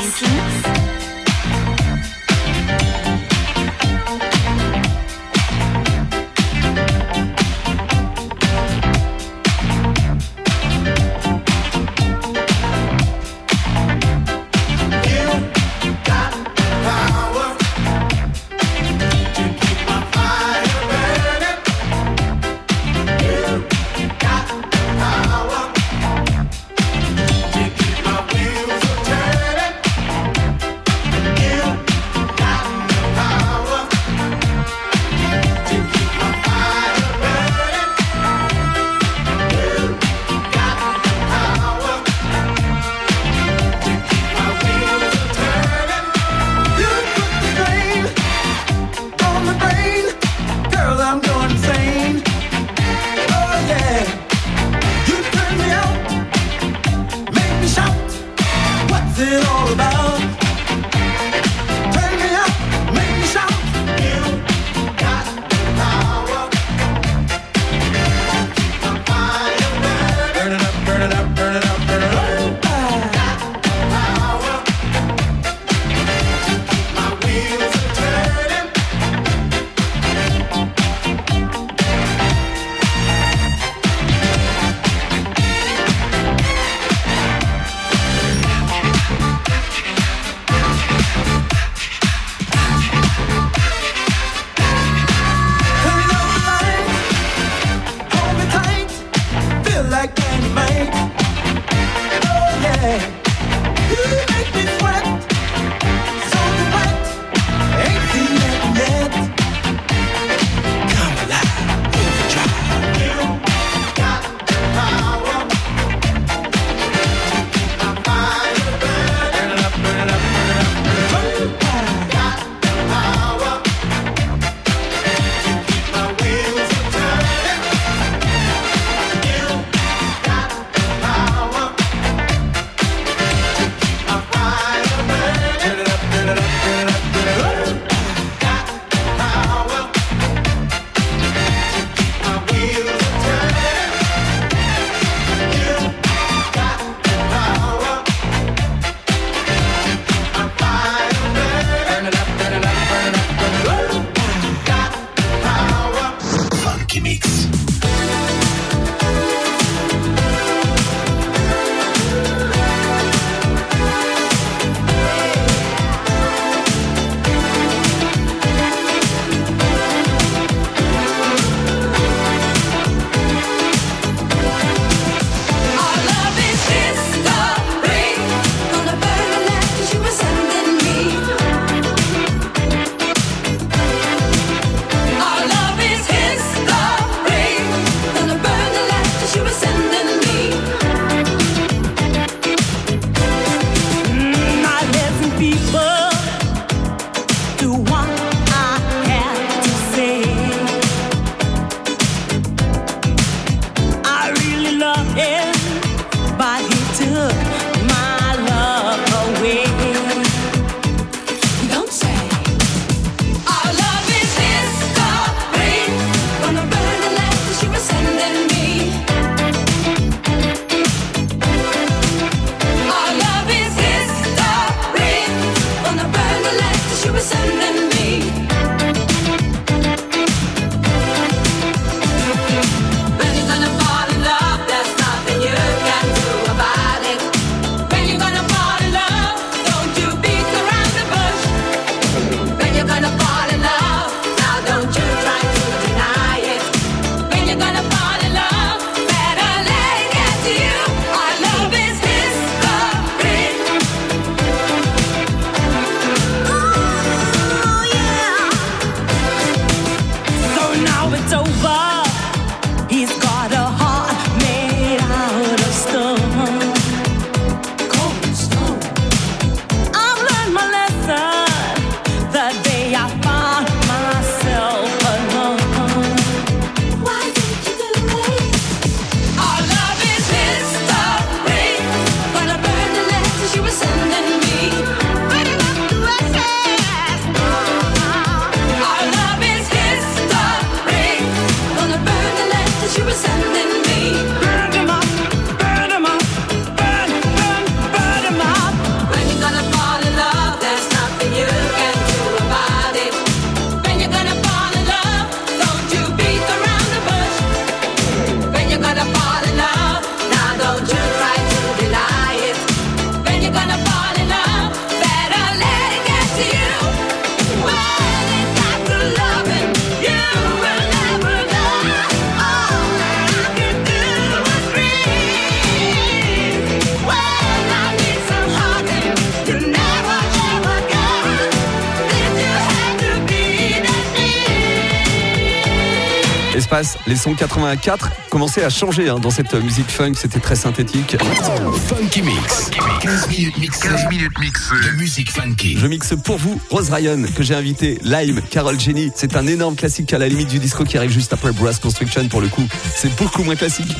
A: Espace. Les sons quatre-vingt-quatre commençaient à changer hein, dans cette musique funk, c'était très synthétique.
B: Funky Mix. quinze minutes mixées. quinze minutes mixées de musique funky.
A: Je mixe pour vous Rose Ryan, que j'ai invité, Lime, Carol Jenny. C'est un énorme classique à la limite du disco qui arrive juste après Brass Construction pour le coup. C'est beaucoup moins classique.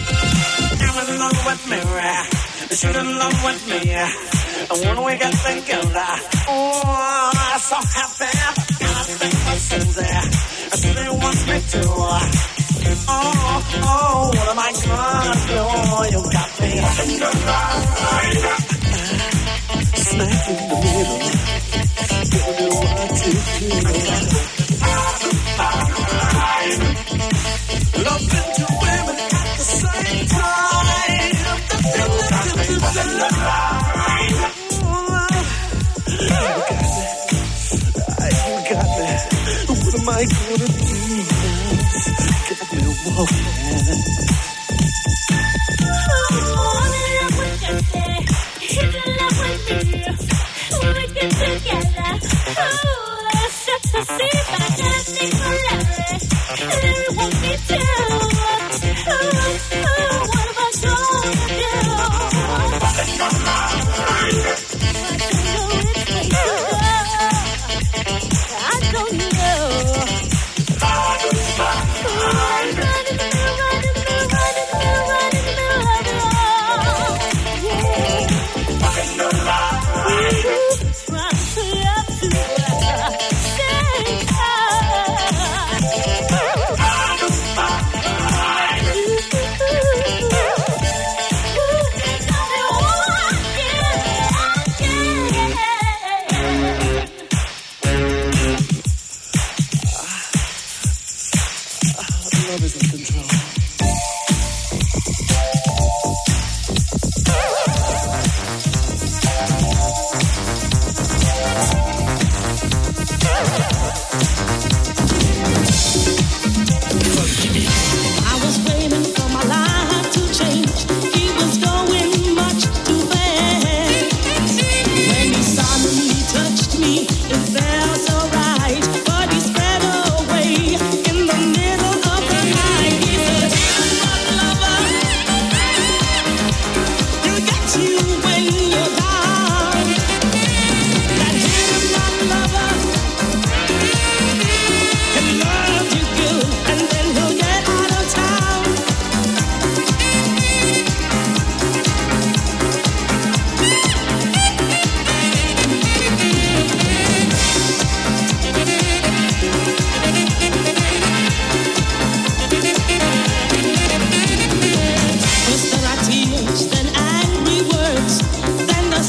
E: Oh, oh, what am I gonna do? You got me smack in the middle. Don't know what to do. Loving two women at the same time. You got me. What am I gonna do? Got me walking.
C: Then the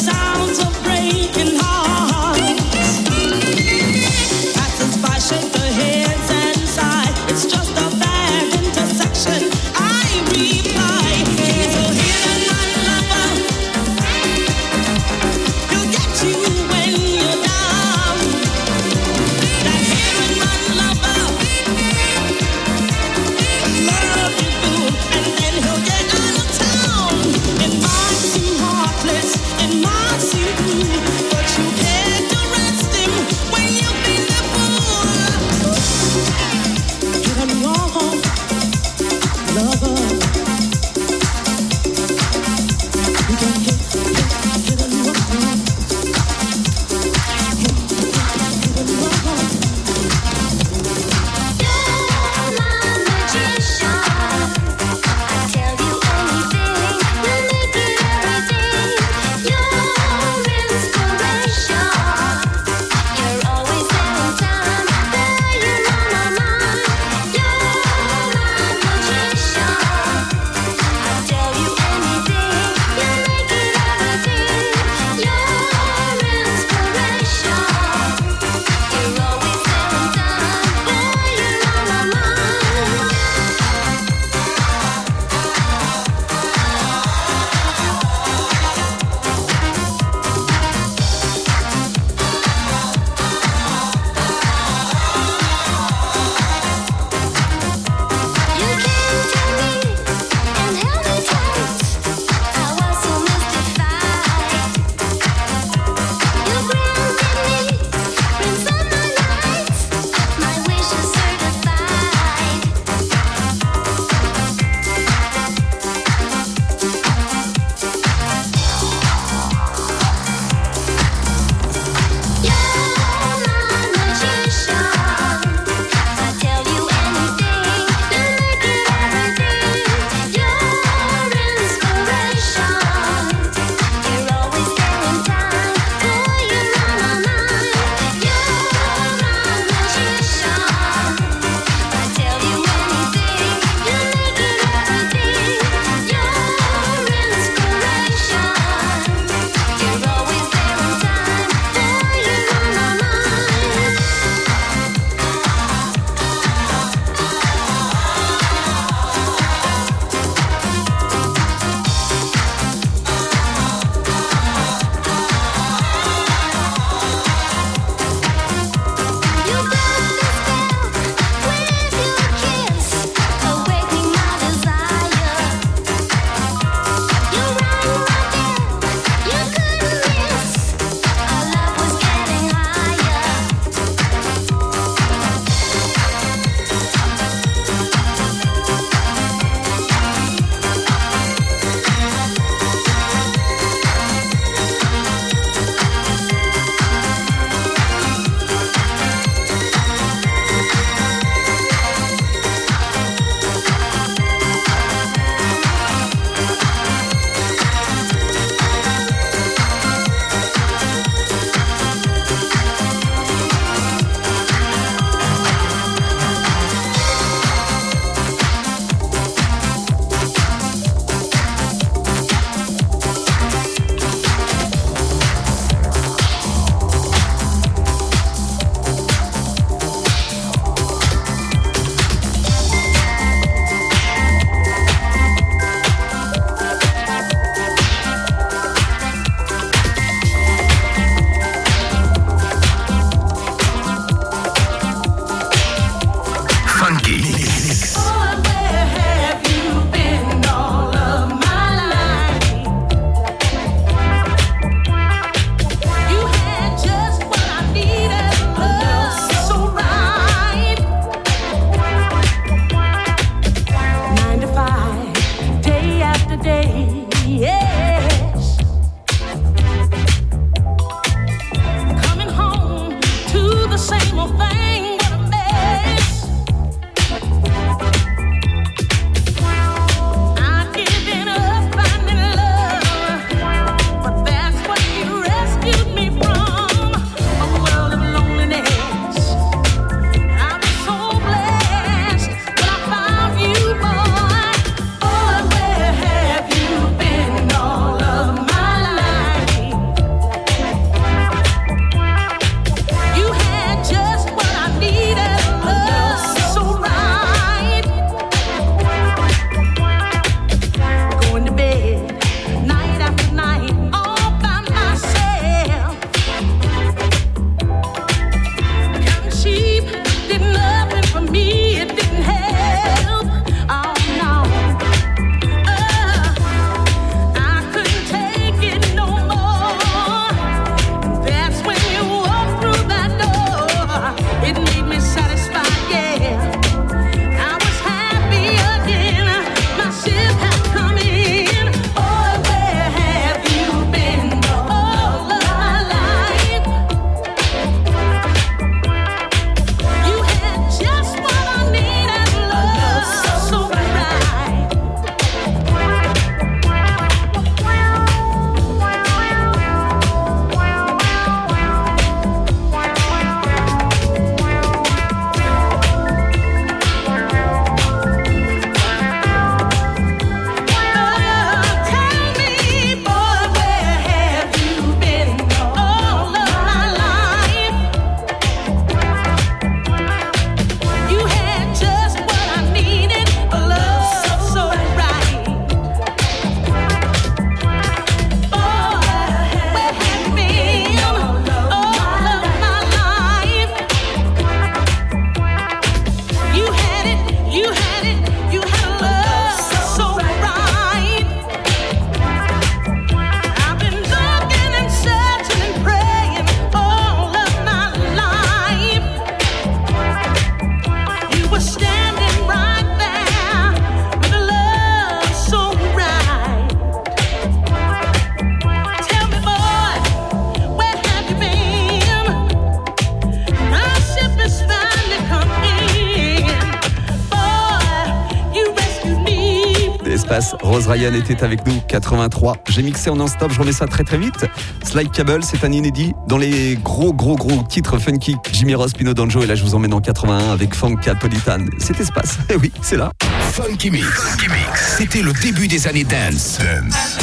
A: Rose Ryan était avec nous, quatre-vingt-trois. J'ai mixé en non-stop, je remets ça très très vite. Slide Cable, c'est un inédit dans les gros gros gros titres funky. Jimmy Ross, Pino D'Angio, et là je vous emmène en quatre-vingt-un avec Funkapolitan. C'est Espace, et oui, c'est là.
B: Funky Mix. Funky Mix. C'était le début des années dance. Dance.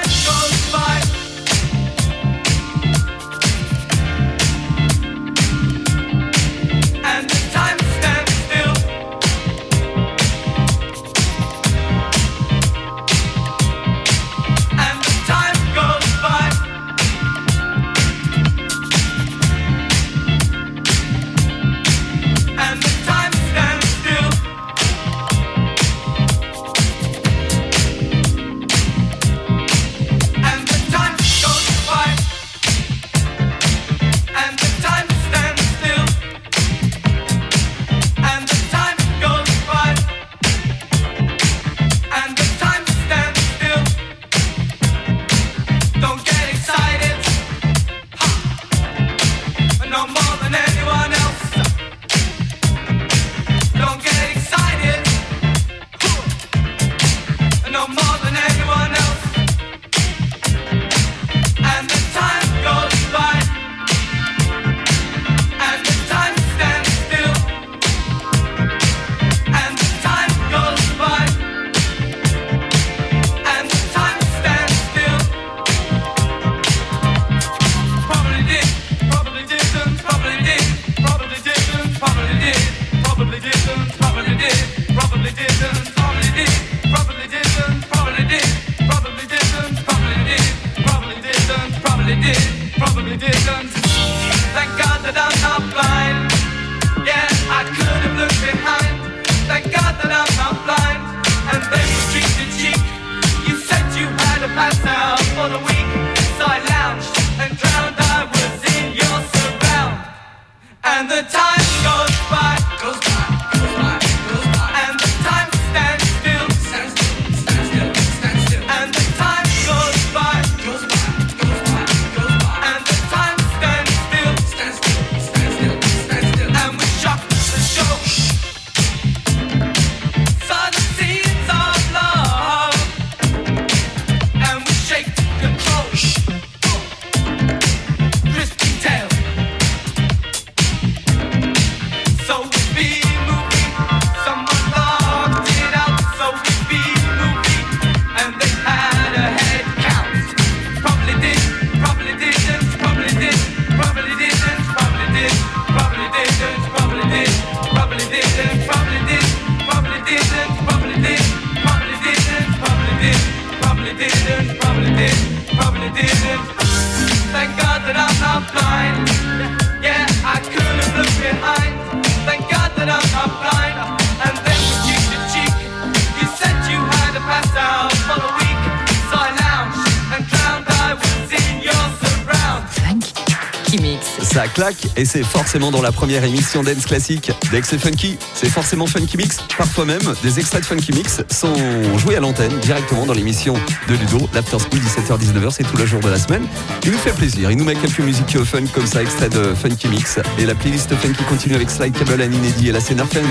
A: Ça claque et c'est forcément dans la première émission Dance Classique. Dès que c'est funky, c'est forcément Funky Mix. Parfois même, des extraits de Funky Mix sont joués à l'antenne directement dans l'émission de Ludo. L'After School, dix-sept heures dix-neuf heures, c'est tout le jour de la semaine. Il nous fait plaisir, il nous met quelques musiques fun comme ça, extraits de Funky Mix. Et la playlist funky continue avec Slide Cable, un inédit et la scène Nerfend.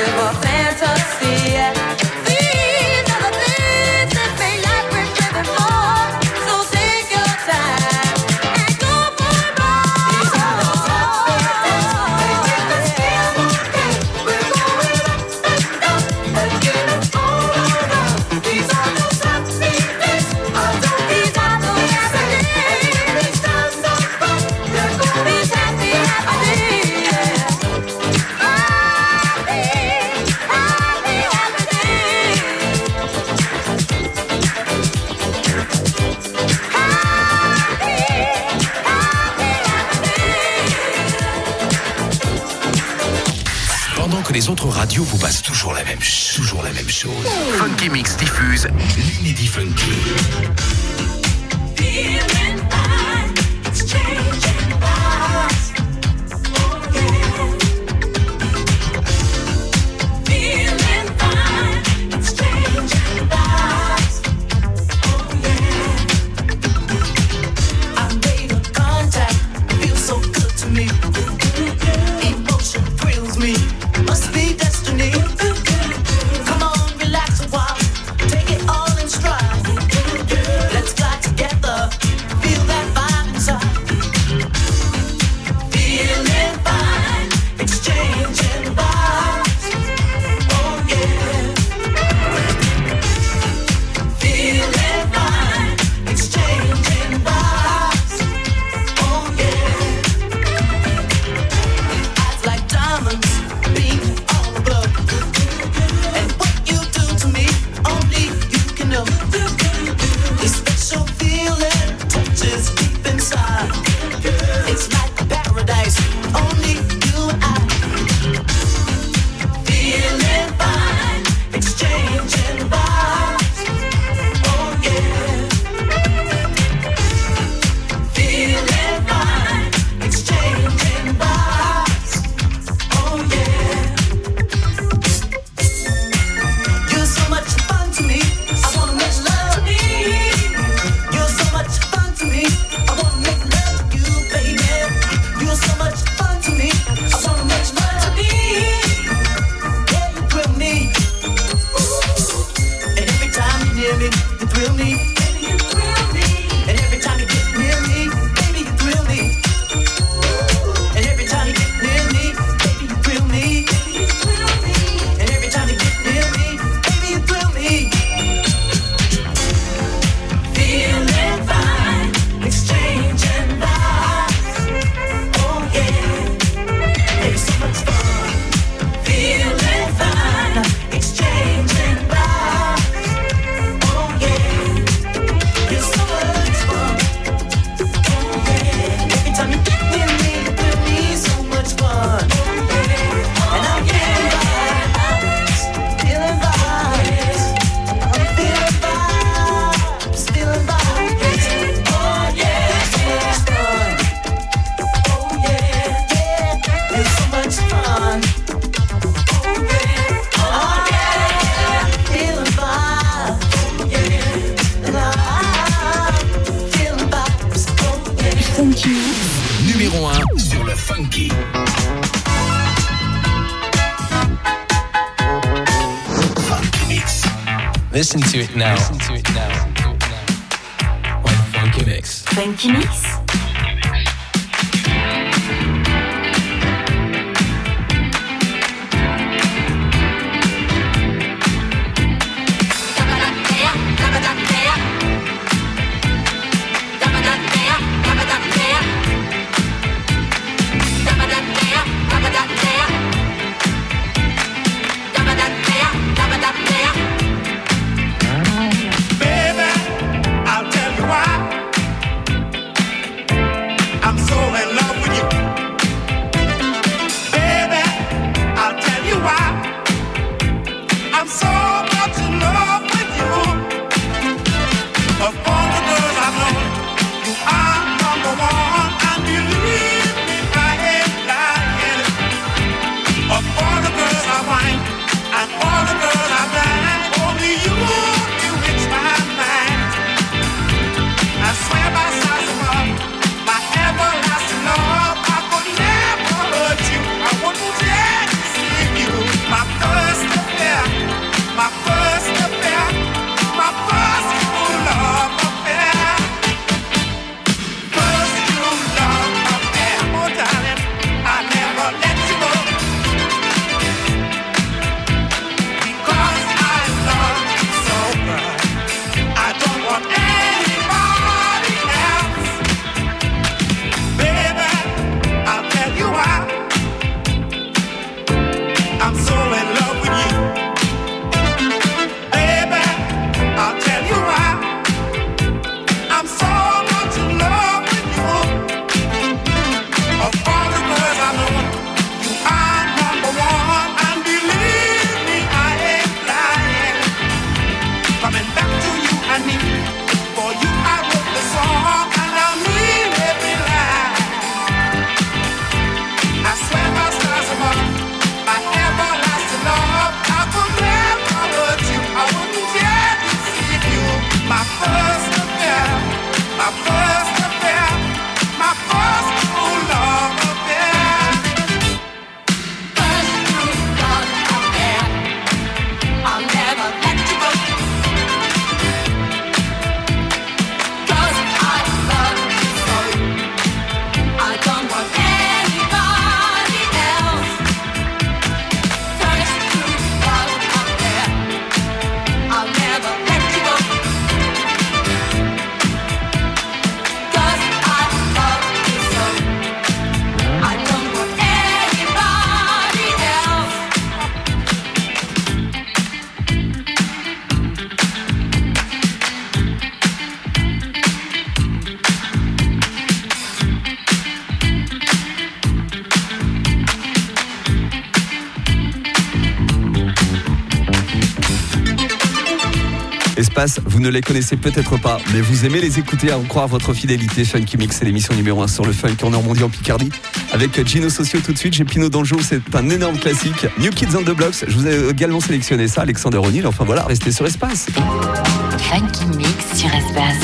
C: live a fantasy. These are the things that make life worth living for. So take your time and go for it all. These are those happy days. They make us feel okay. We're going up and up and getting older. These are those happy days. I don't These are those happy days. These times are fun. They're going these happy, happy days. Happy, happy, happy days.
B: Pendant que les autres radios vous passent toujours la même, ch- toujours la même chose. Funky Mix diffuse l'inédit funky.
C: Feeling fine, it's changing lives. Oh yeah. Feeling fine, it's changing lives. Oh yeah. I made a contact, feels so good to me. Emotion thrills me, must be destiny. Come on, relax a while, take it all in stride. Let's fly together, feel that vibe inside. Feeling fine, exchanging vibes. Oh yeah. Feeling fine, exchanging vibes. Oh yeah. Eyes like diamonds, beam all above. And what you do to me, only you can know. This special feeling touches deep inside. It's like paradise, only you and I. Feeling fine, exchanging vibes. Oh yeah. Feeling fine, exchanging vibes. Oh yeah. You're so much fun to me. I wanna make love to me. You're so much fun to me. I wanna make love to you, baby. You're so much fun to me. I wanna make love to me. Yeah, you thrill me. And every time you're near me, you thrill me. Baby, you thrill me. And every time you get near me, baby, you thrill me. And every time you get near me, baby, you thrill me. Baby, you thrill me. And every time you get near me, baby, you thrill me. Feeling fine, exchanging vibes. Oh yeah, it's so much fun. Feeling fine, exchanging vibes. Oh yeah, it's so much fun. Oh yeah, every time you get near me, you thrill me, so much fun. And I'm feeling vibes, feeling vibes. I'm feeling vibes, feeling vibes. Oh yeah, so much fun. Oh yeah, yeah, it's so much fun. Oh yeah, oh yeah, feeling vibes. Oh yeah, and I'm feeling vibes. Oh yeah.
B: Funky numéro un sur le funky. Funky Mix.
S: Listen to it now. Listen to it now. On Funky Mix.
H: Funky Mix.
F: Baby, I'll tell you why.
A: Espace, vous ne les connaissez peut-être pas, mais vous aimez les écouter, à en croire votre fidélité. Funky Mix, c'est l'émission numéro un sur le funk en Normandie, en Picardie. Avec Gino Socio tout de suite, j'ai Pino Danjo, c'est un énorme classique. New Kids on the Blocks, je vous ai également sélectionné ça, Alexander O'Neill. Enfin voilà, restez sur Espace.
H: Funky Mix sur Espace.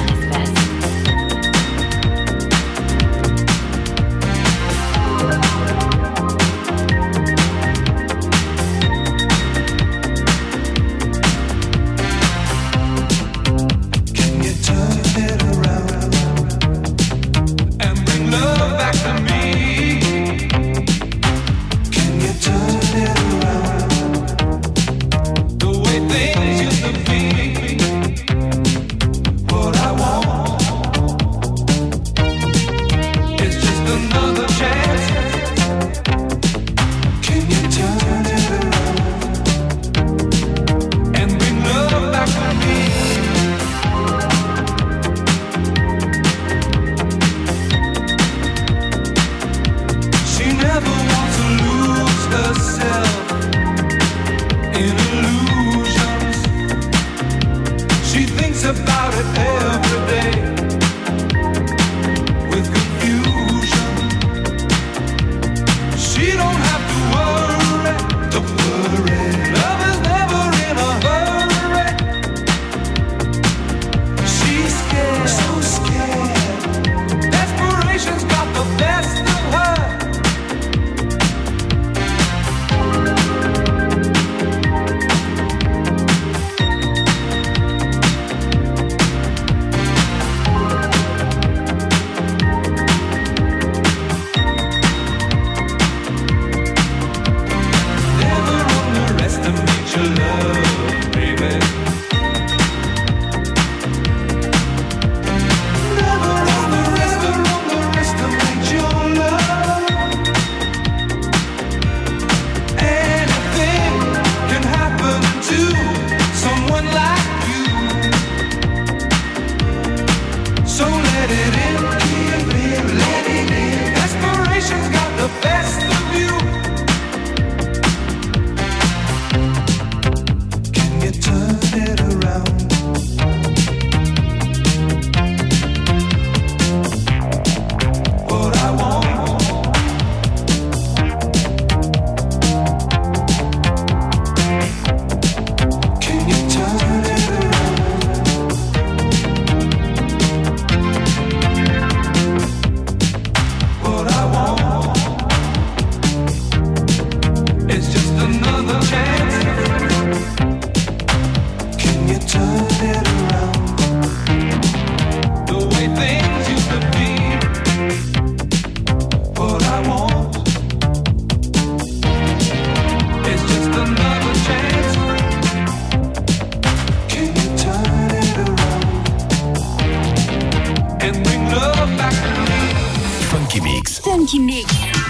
I: Funky Mix.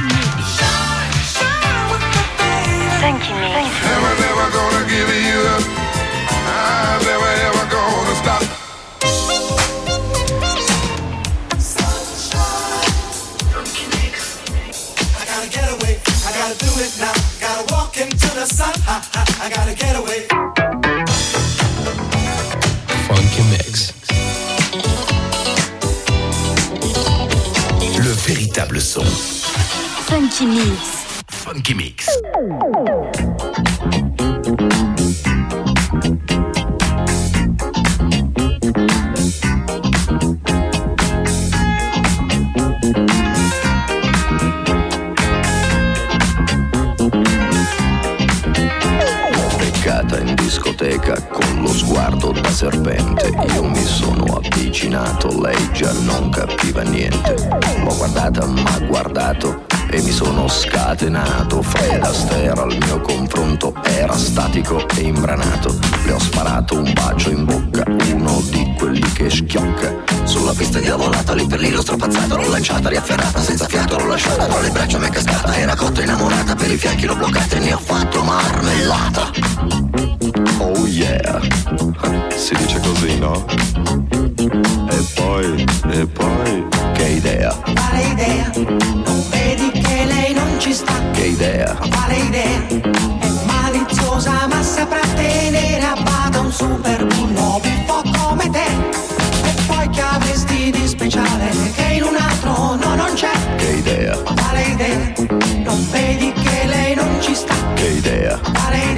I: Funky Mix.
F: Never, never gonna give you up. I'm never, ever gonna stop.
E: Funky Mix. I gotta get away. I gotta do it now. Gotta walk into the sun. I, I, I gotta get away.
S: Funky Mix.
B: Le véritable son.
I: Funky Mix.
B: Funky Mix.
D: Beccata in discoteca con lo sguardo da serpente, io mi sono avvicinato, lei già non capiva niente. L'ho guardata, m'ha guardato e mi sono scatenato. Fred Astaire al mio confronto era statico e imbranato. Le ho sparato un bacio in bocca, uno di quelli che schiocca. Sulla pista diavolata, lì per lì l'ho strappazzata, l'ho lanciata, riafferrata, senza fiato l'ho lasciata, tra le braccia m'è cascata, era cotta innamorata, per i fianchi l'ho bloccata e ne ho fatto marmellata. Oh yeah, si dice così, no? E poi, e poi, che idea?
E: Quale idea? Non vedi che lei non ci sta?
D: Che idea?
E: Quale idea? È maliziosa ma saprà tenere a bada un super bullo.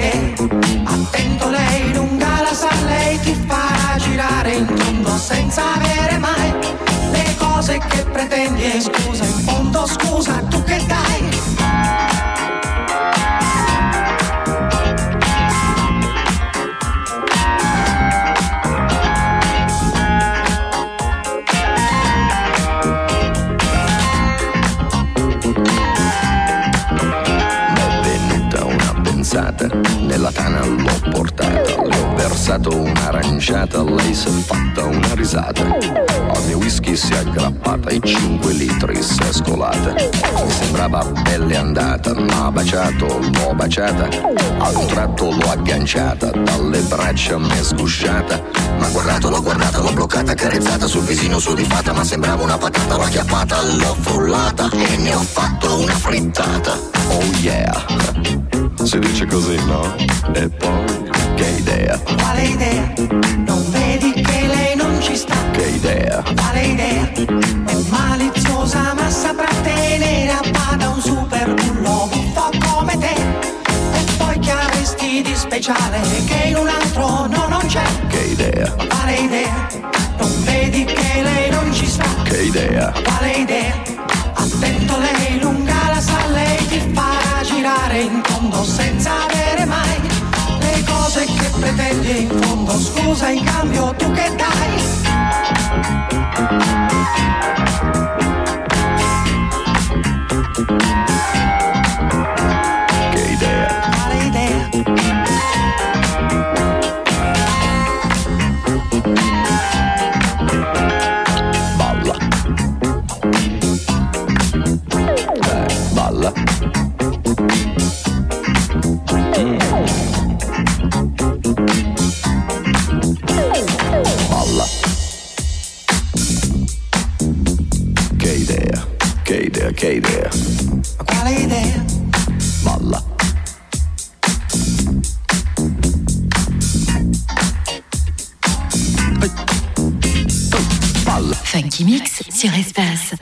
E: idea. Attento lei, lunga la sa, lei ti farà girare in tondo senza avere mai le cose che pretendi. E scusa, in fondo scusa, tu che dai?
D: Nella tana l'ho portata, le ho versato un'aranciata, lei si è fatta una risata. Al mio whisky si è aggrappata e cinque litri si è scolata. Mi sembrava belle andata, ma baciato, l'ho baciata. A un tratto l'ho agganciata, dalle braccia mi è sgusciata. Ma guardato, l'ho guardata, l'ho bloccata, carezzata sul visino sudifata. Ma sembrava una patata, l'ho acchiappata, l'ho frullata e ne ho fatto una frittata. Oh yeah! Si dice così, no? E poi, che idea?
E: Quale idea? Non vedi che lei non ci sta?
D: Che idea?
E: Quale idea? È maliziosa ma saprà tenere a bada un super bullo buffo come te. E poi che avresti di speciale che in un altro no, non c'è?
D: Che idea?
E: Quale idea? Non vedi che lei non ci sta?
D: Che idea?
E: Quale idea? Attento lei, lunga la sa, lei ti farà girare in tondo senza avere mai le cose che pretendi. In fondo scusa, in cambio tu che dai?
D: Che idea?
E: Quale idea?
D: Balla. Eh, balla. Mm. Balla. Che idea? Che idea? Che idea?
E: Ma quale idea?
D: Balla. Balla.
Q: Funky Mix sur Espace.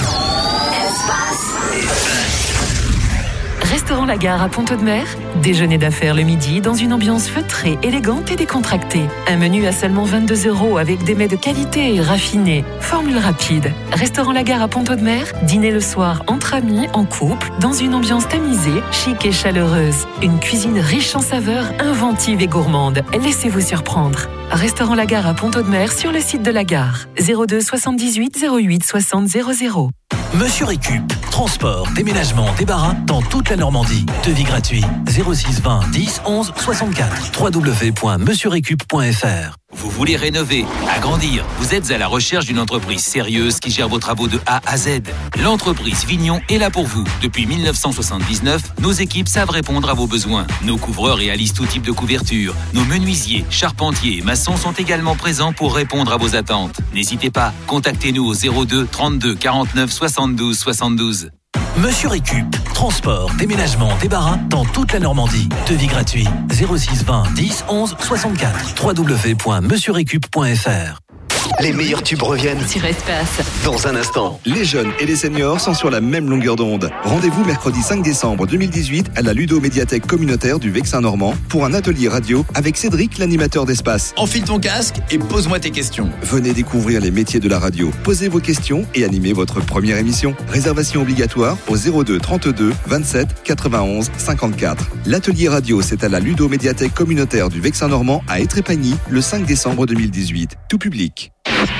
Q: Restaurant La Gare à Pont-Audemer, déjeuner d'affaires le midi dans une ambiance feutrée, élégante et décontractée. Un menu à seulement vingt-deux euros avec des mets de qualité et raffinés. Formule rapide. Restaurant La Gare à Pont-Audemer, dîner le soir entre amis, en couple, dans une ambiance tamisée, chic et chaleureuse. Une cuisine riche en saveurs, inventive et gourmande. Laissez-vous surprendre. Restaurant La Gare à Pont-Audemer sur le site de la gare. zéro deux soixante-dix-huit zéro huit soixante zéro zéro.
B: Monsieur Récup, transport, déménagement, débarras dans toute la Normandie. Devis gratuit zéro six vingt dix onze soixante-quatre. w w w point monsieur récup point f r. Vous voulez rénover, agrandir, vous êtes à la recherche d'une entreprise sérieuse qui gère vos travaux de A à Z. L'entreprise Vignon est là pour vous. Depuis mille neuf cent soixante-dix-neuf, nos équipes savent répondre à vos besoins. Nos couvreurs réalisent tout type de couverture. Nos menuisiers, charpentiers et maçons sont également présents pour répondre à vos attentes. N'hésitez pas, contactez-nous au zéro deux trente-deux quarante-neuf soixante-douze soixante-douze. Monsieur Récup, transport, déménagement, débarras dans toute la Normandie. Devis gratuit zéro six vingt dix onze soixante-quatre. w w w point monsieur récup point f r.
U: Les meilleurs tubes reviennent
Q: sur Espace.
U: Dans un instant.
O: Les jeunes et les seniors sont sur la même longueur d'onde. Rendez-vous mercredi cinq décembre deux mille dix-huit à la Ludo-Médiathèque communautaire du Vexin Normand pour un atelier radio avec Cédric, l'animateur d'Espace.
P: Enfile ton casque et pose-moi tes questions.
O: Venez découvrir les métiers de la radio. Posez vos questions et animez votre première émission. Réservation obligatoire au zéro deux trente-deux vingt-sept quatre-vingt-onze cinquante-quatre. L'atelier radio, c'est à la Ludo-Médiathèque communautaire du Vexin Normand à Étrépagny le cinq décembre deux mille dix-huit. Tout public.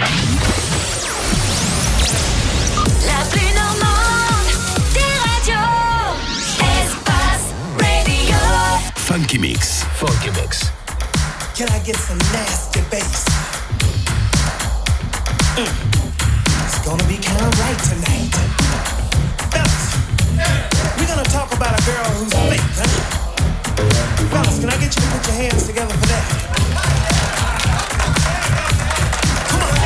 C: La plus normande des radios. Espace Radio.
B: Funky Mix. Funky Mix.
F: Can I get some nasty bass? Mm. It's gonna be kind of right tonight. Fellas, we're gonna talk about a girl who's fake, huh? Fellas, can I get you to put your hands together for that? Come on.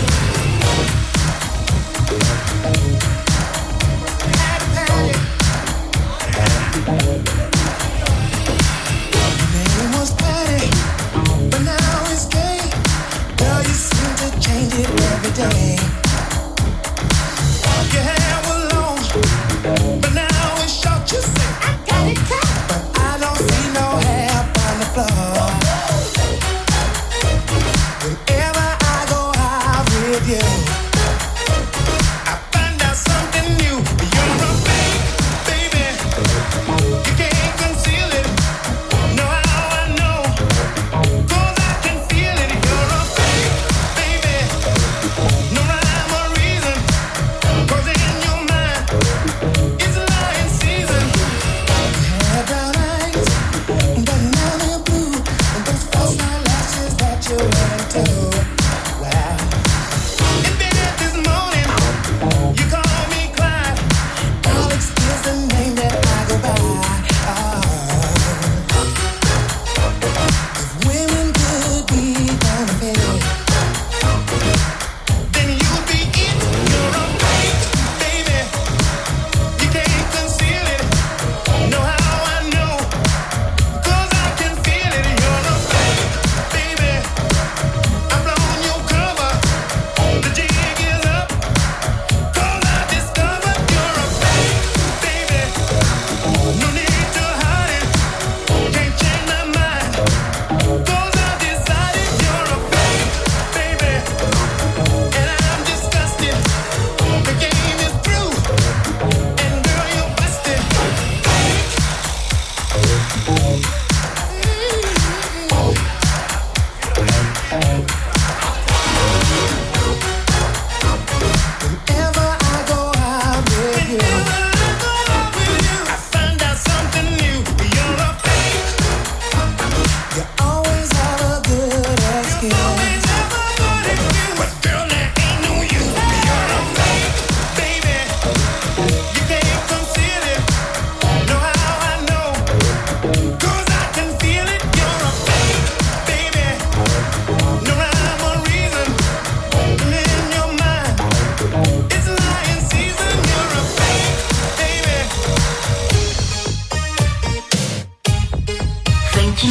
F: Your name was Patty, but now it's gay. Girl, you seem to change it every day. Your hair was long, but now it's short. You say I got it cut, but I don't see no hair.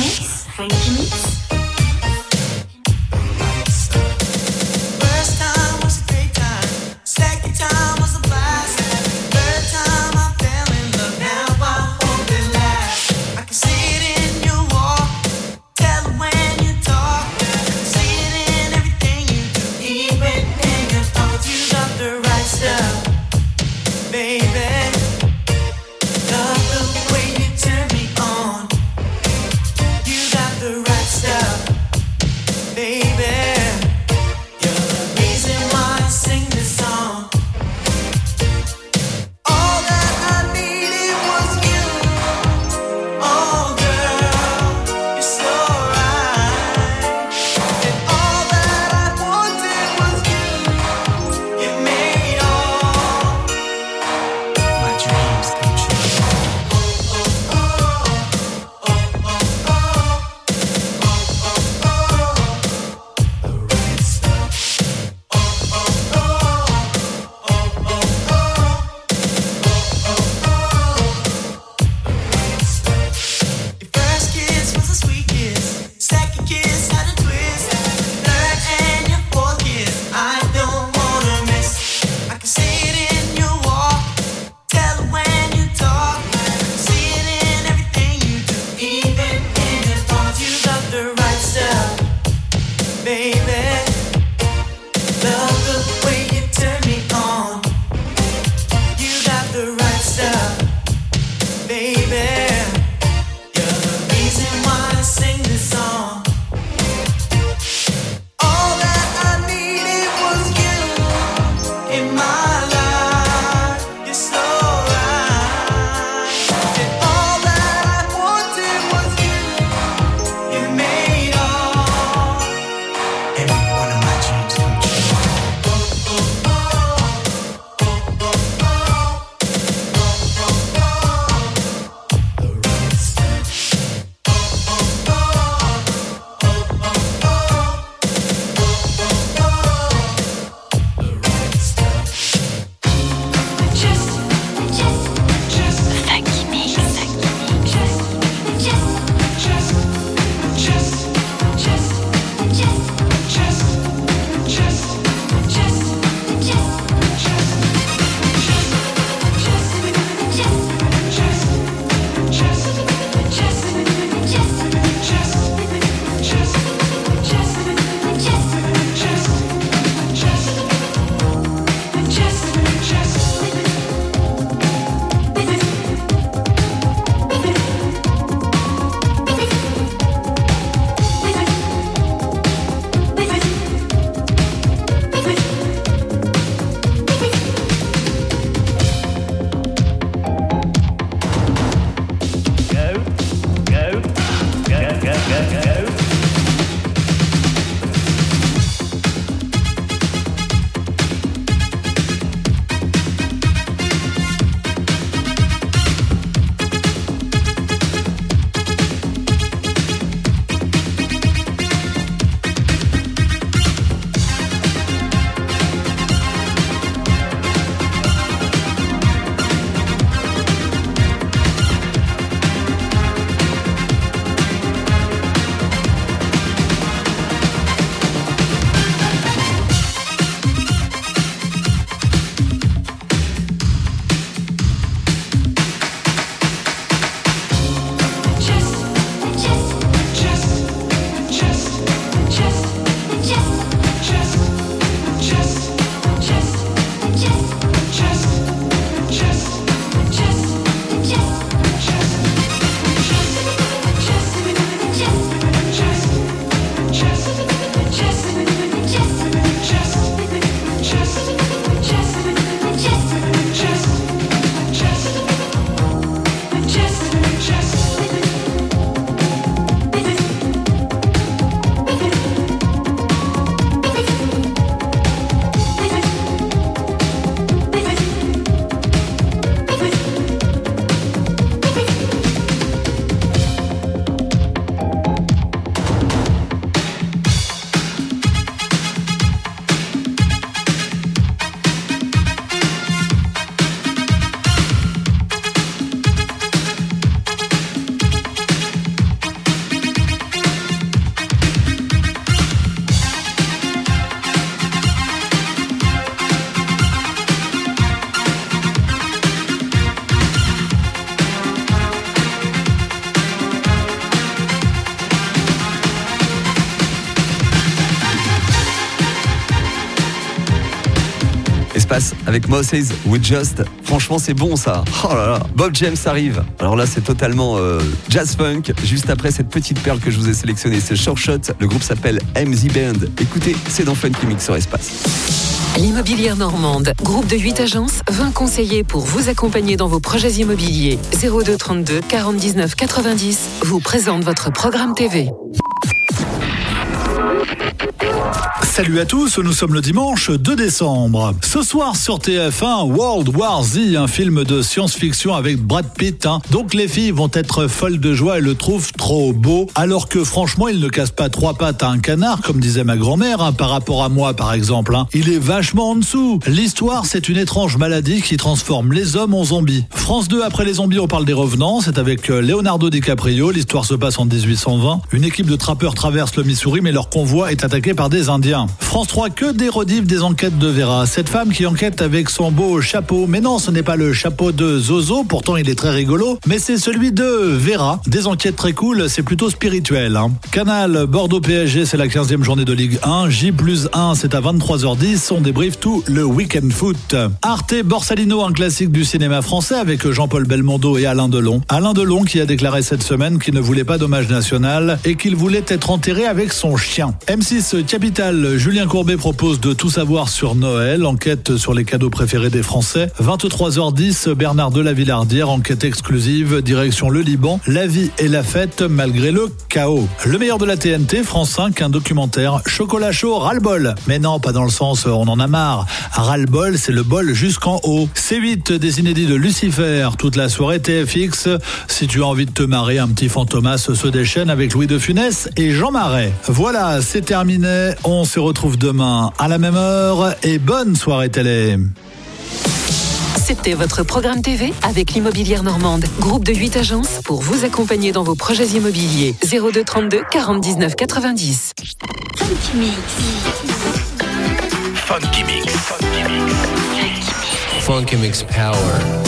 C: Mix. Funky Mix.
E: First time was a great time. Second time was a blast. Third time I fell in love. Now I hope it lasts. I can see it in your walk. Tell it when you talk. See it in everything you do. Even in your thoughts, you got the right stuff, baby. Love the way you turn me on. You got the right stuff, baby. You're the reason why I sing this song. All that I needed was you. Oh girl, you're so right. And all that I wanted was you. You made all my dreams come true. Your first kiss was a sweet kiss. Second kiss had a twist. Third and your fourth kiss, I don't wanna miss. I can see it in your walk. Tell it when you talk. See it in everything you do. Even in your thoughts, you got the right stuff, baby. Love the way you turn me on. You got the right stuff, baby. You're the reason why I sing this song. All that I needed was you in my life. You're so right. And all that I wanted was you. You made all every one of my dreams come true.
A: Espace avec Moses with Just. Franchement, c'est bon ça. Oh là là. Bob James arrive. Alors là, c'est totalement euh, jazz funk. Juste après cette petite perle que je vous ai sélectionnée, c'est Short Shot. Le groupe s'appelle M Z Band. Écoutez, c'est dans Funky Mix sur Espace.
Q: L'Immobilière Normande, groupe de huit agences, vingt conseillers pour vous accompagner dans vos projets immobiliers. zéro deux trente-deux quarante dix-neuf quatre-vingt-dix vous présente votre programme T V.
R: Salut à tous, nous sommes le dimanche deux décembre. Ce soir sur T F un, World War Z, un film de science-fiction avec Brad Pitt. Hein. Donc les filles vont être folles de joie et le trouvent trop beau, alors que franchement, il ne casse pas trois pattes à un canard, comme disait ma grand-mère, hein, par rapport à moi par exemple. Hein. Il est vachement en dessous. L'histoire, c'est une étrange maladie qui transforme les hommes en zombies. France deux, après les zombies, on parle des revenants. C'est avec Leonardo DiCaprio. L'histoire se passe en dix-huit cent vingt. Une équipe de trappeurs traverse le Missouri, mais leur convoi est attaqué par des Indiens. France trois, que des rediffs des enquêtes de Vera. Cette femme qui enquête avec son beau chapeau. Mais non, ce n'est pas le chapeau de Zozo, pourtant il est très rigolo, mais c'est celui de Vera. Des enquêtes très cool, c'est plutôt spirituel. Hein. Canal, Bordeaux P S G, c'est la quinzième journée de Ligue un. J plus un, c'est à vingt-trois heures dix. On débriefe tout le week-end foot. Arte Borsalino, un classique du cinéma français avec Jean-Paul Belmondo et Alain Delon. Alain Delon qui a déclaré cette semaine qu'il ne voulait pas d'hommage national et qu'il voulait être enterré avec son chien. M six Capital, Julien Courbet propose de tout savoir sur Noël, enquête sur les cadeaux préférés des Français. vingt-trois heures dix, Bernard de la Villardière, enquête exclusive, direction le Liban, la vie et la fête malgré le chaos. Le meilleur de la T N T, France cinq, un documentaire, chocolat chaud, ras-le-bol. Mais non, pas dans le sens on en a marre. Ras-le-bol, c'est le bol jusqu'en haut. C huit, des inédits de Lucifer, toute la soirée T F X. Si tu as envie de te marrer, un petit Fantomas se déchaîne avec Louis de Funès et Jean Marais. Voilà, c'est terminé. On se retrouve demain à la même heure et bonne soirée télé.
Q: C'était votre programme T V avec l'Immobilière Normande, groupe de huit agences pour vous accompagner dans vos projets immobiliers. zéro deux trente-deux quarante dix-neuf quatre-vingt-dix.
H: Funky Mix.
B: Funky Mix. Funky Mix.
S: Funky Mix Power.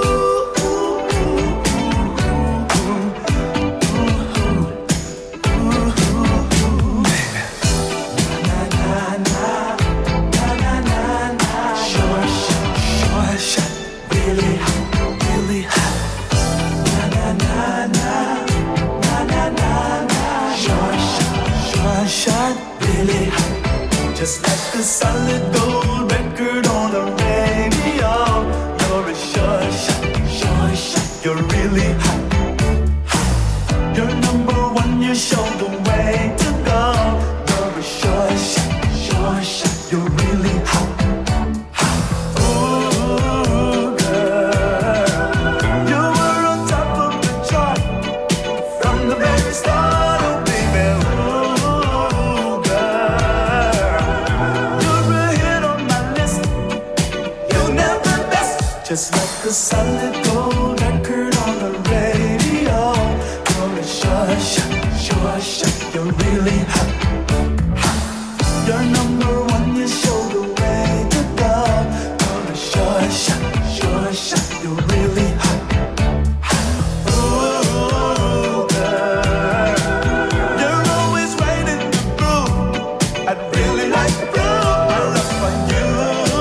E: Just like a solid gold record on the radio. You're a sure shot, sure shot. You're really hot, hot. You're number one, you show the way to go. You're a sure shot, sure shot. You're really hot, hot. Ooh, girl. You were on top of the chart from the very start, oh baby. Ooh, just like a solid gold record on the radio. You're a sure shot, sure shot. You're really hot, hot. You're number one, you show the way to go. You're a sure shot, sure shot. You're really hot, hot. Ooh, girl. You're always right in the groove. I'd really like to prove my love for you.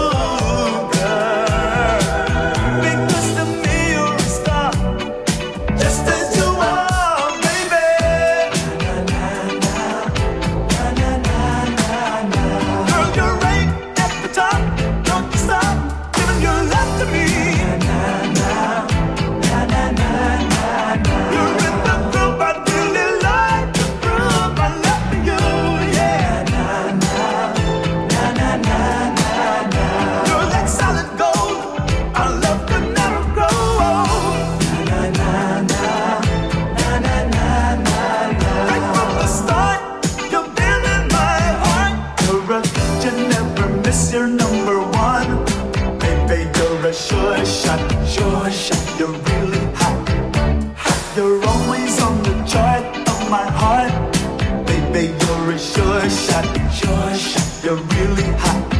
E: You're number one, baby. You're a sure shot, sure shot. You're really hot, hot. You're always on the chart of my heart, baby. You're a sure shot, sure shot. You're really hot.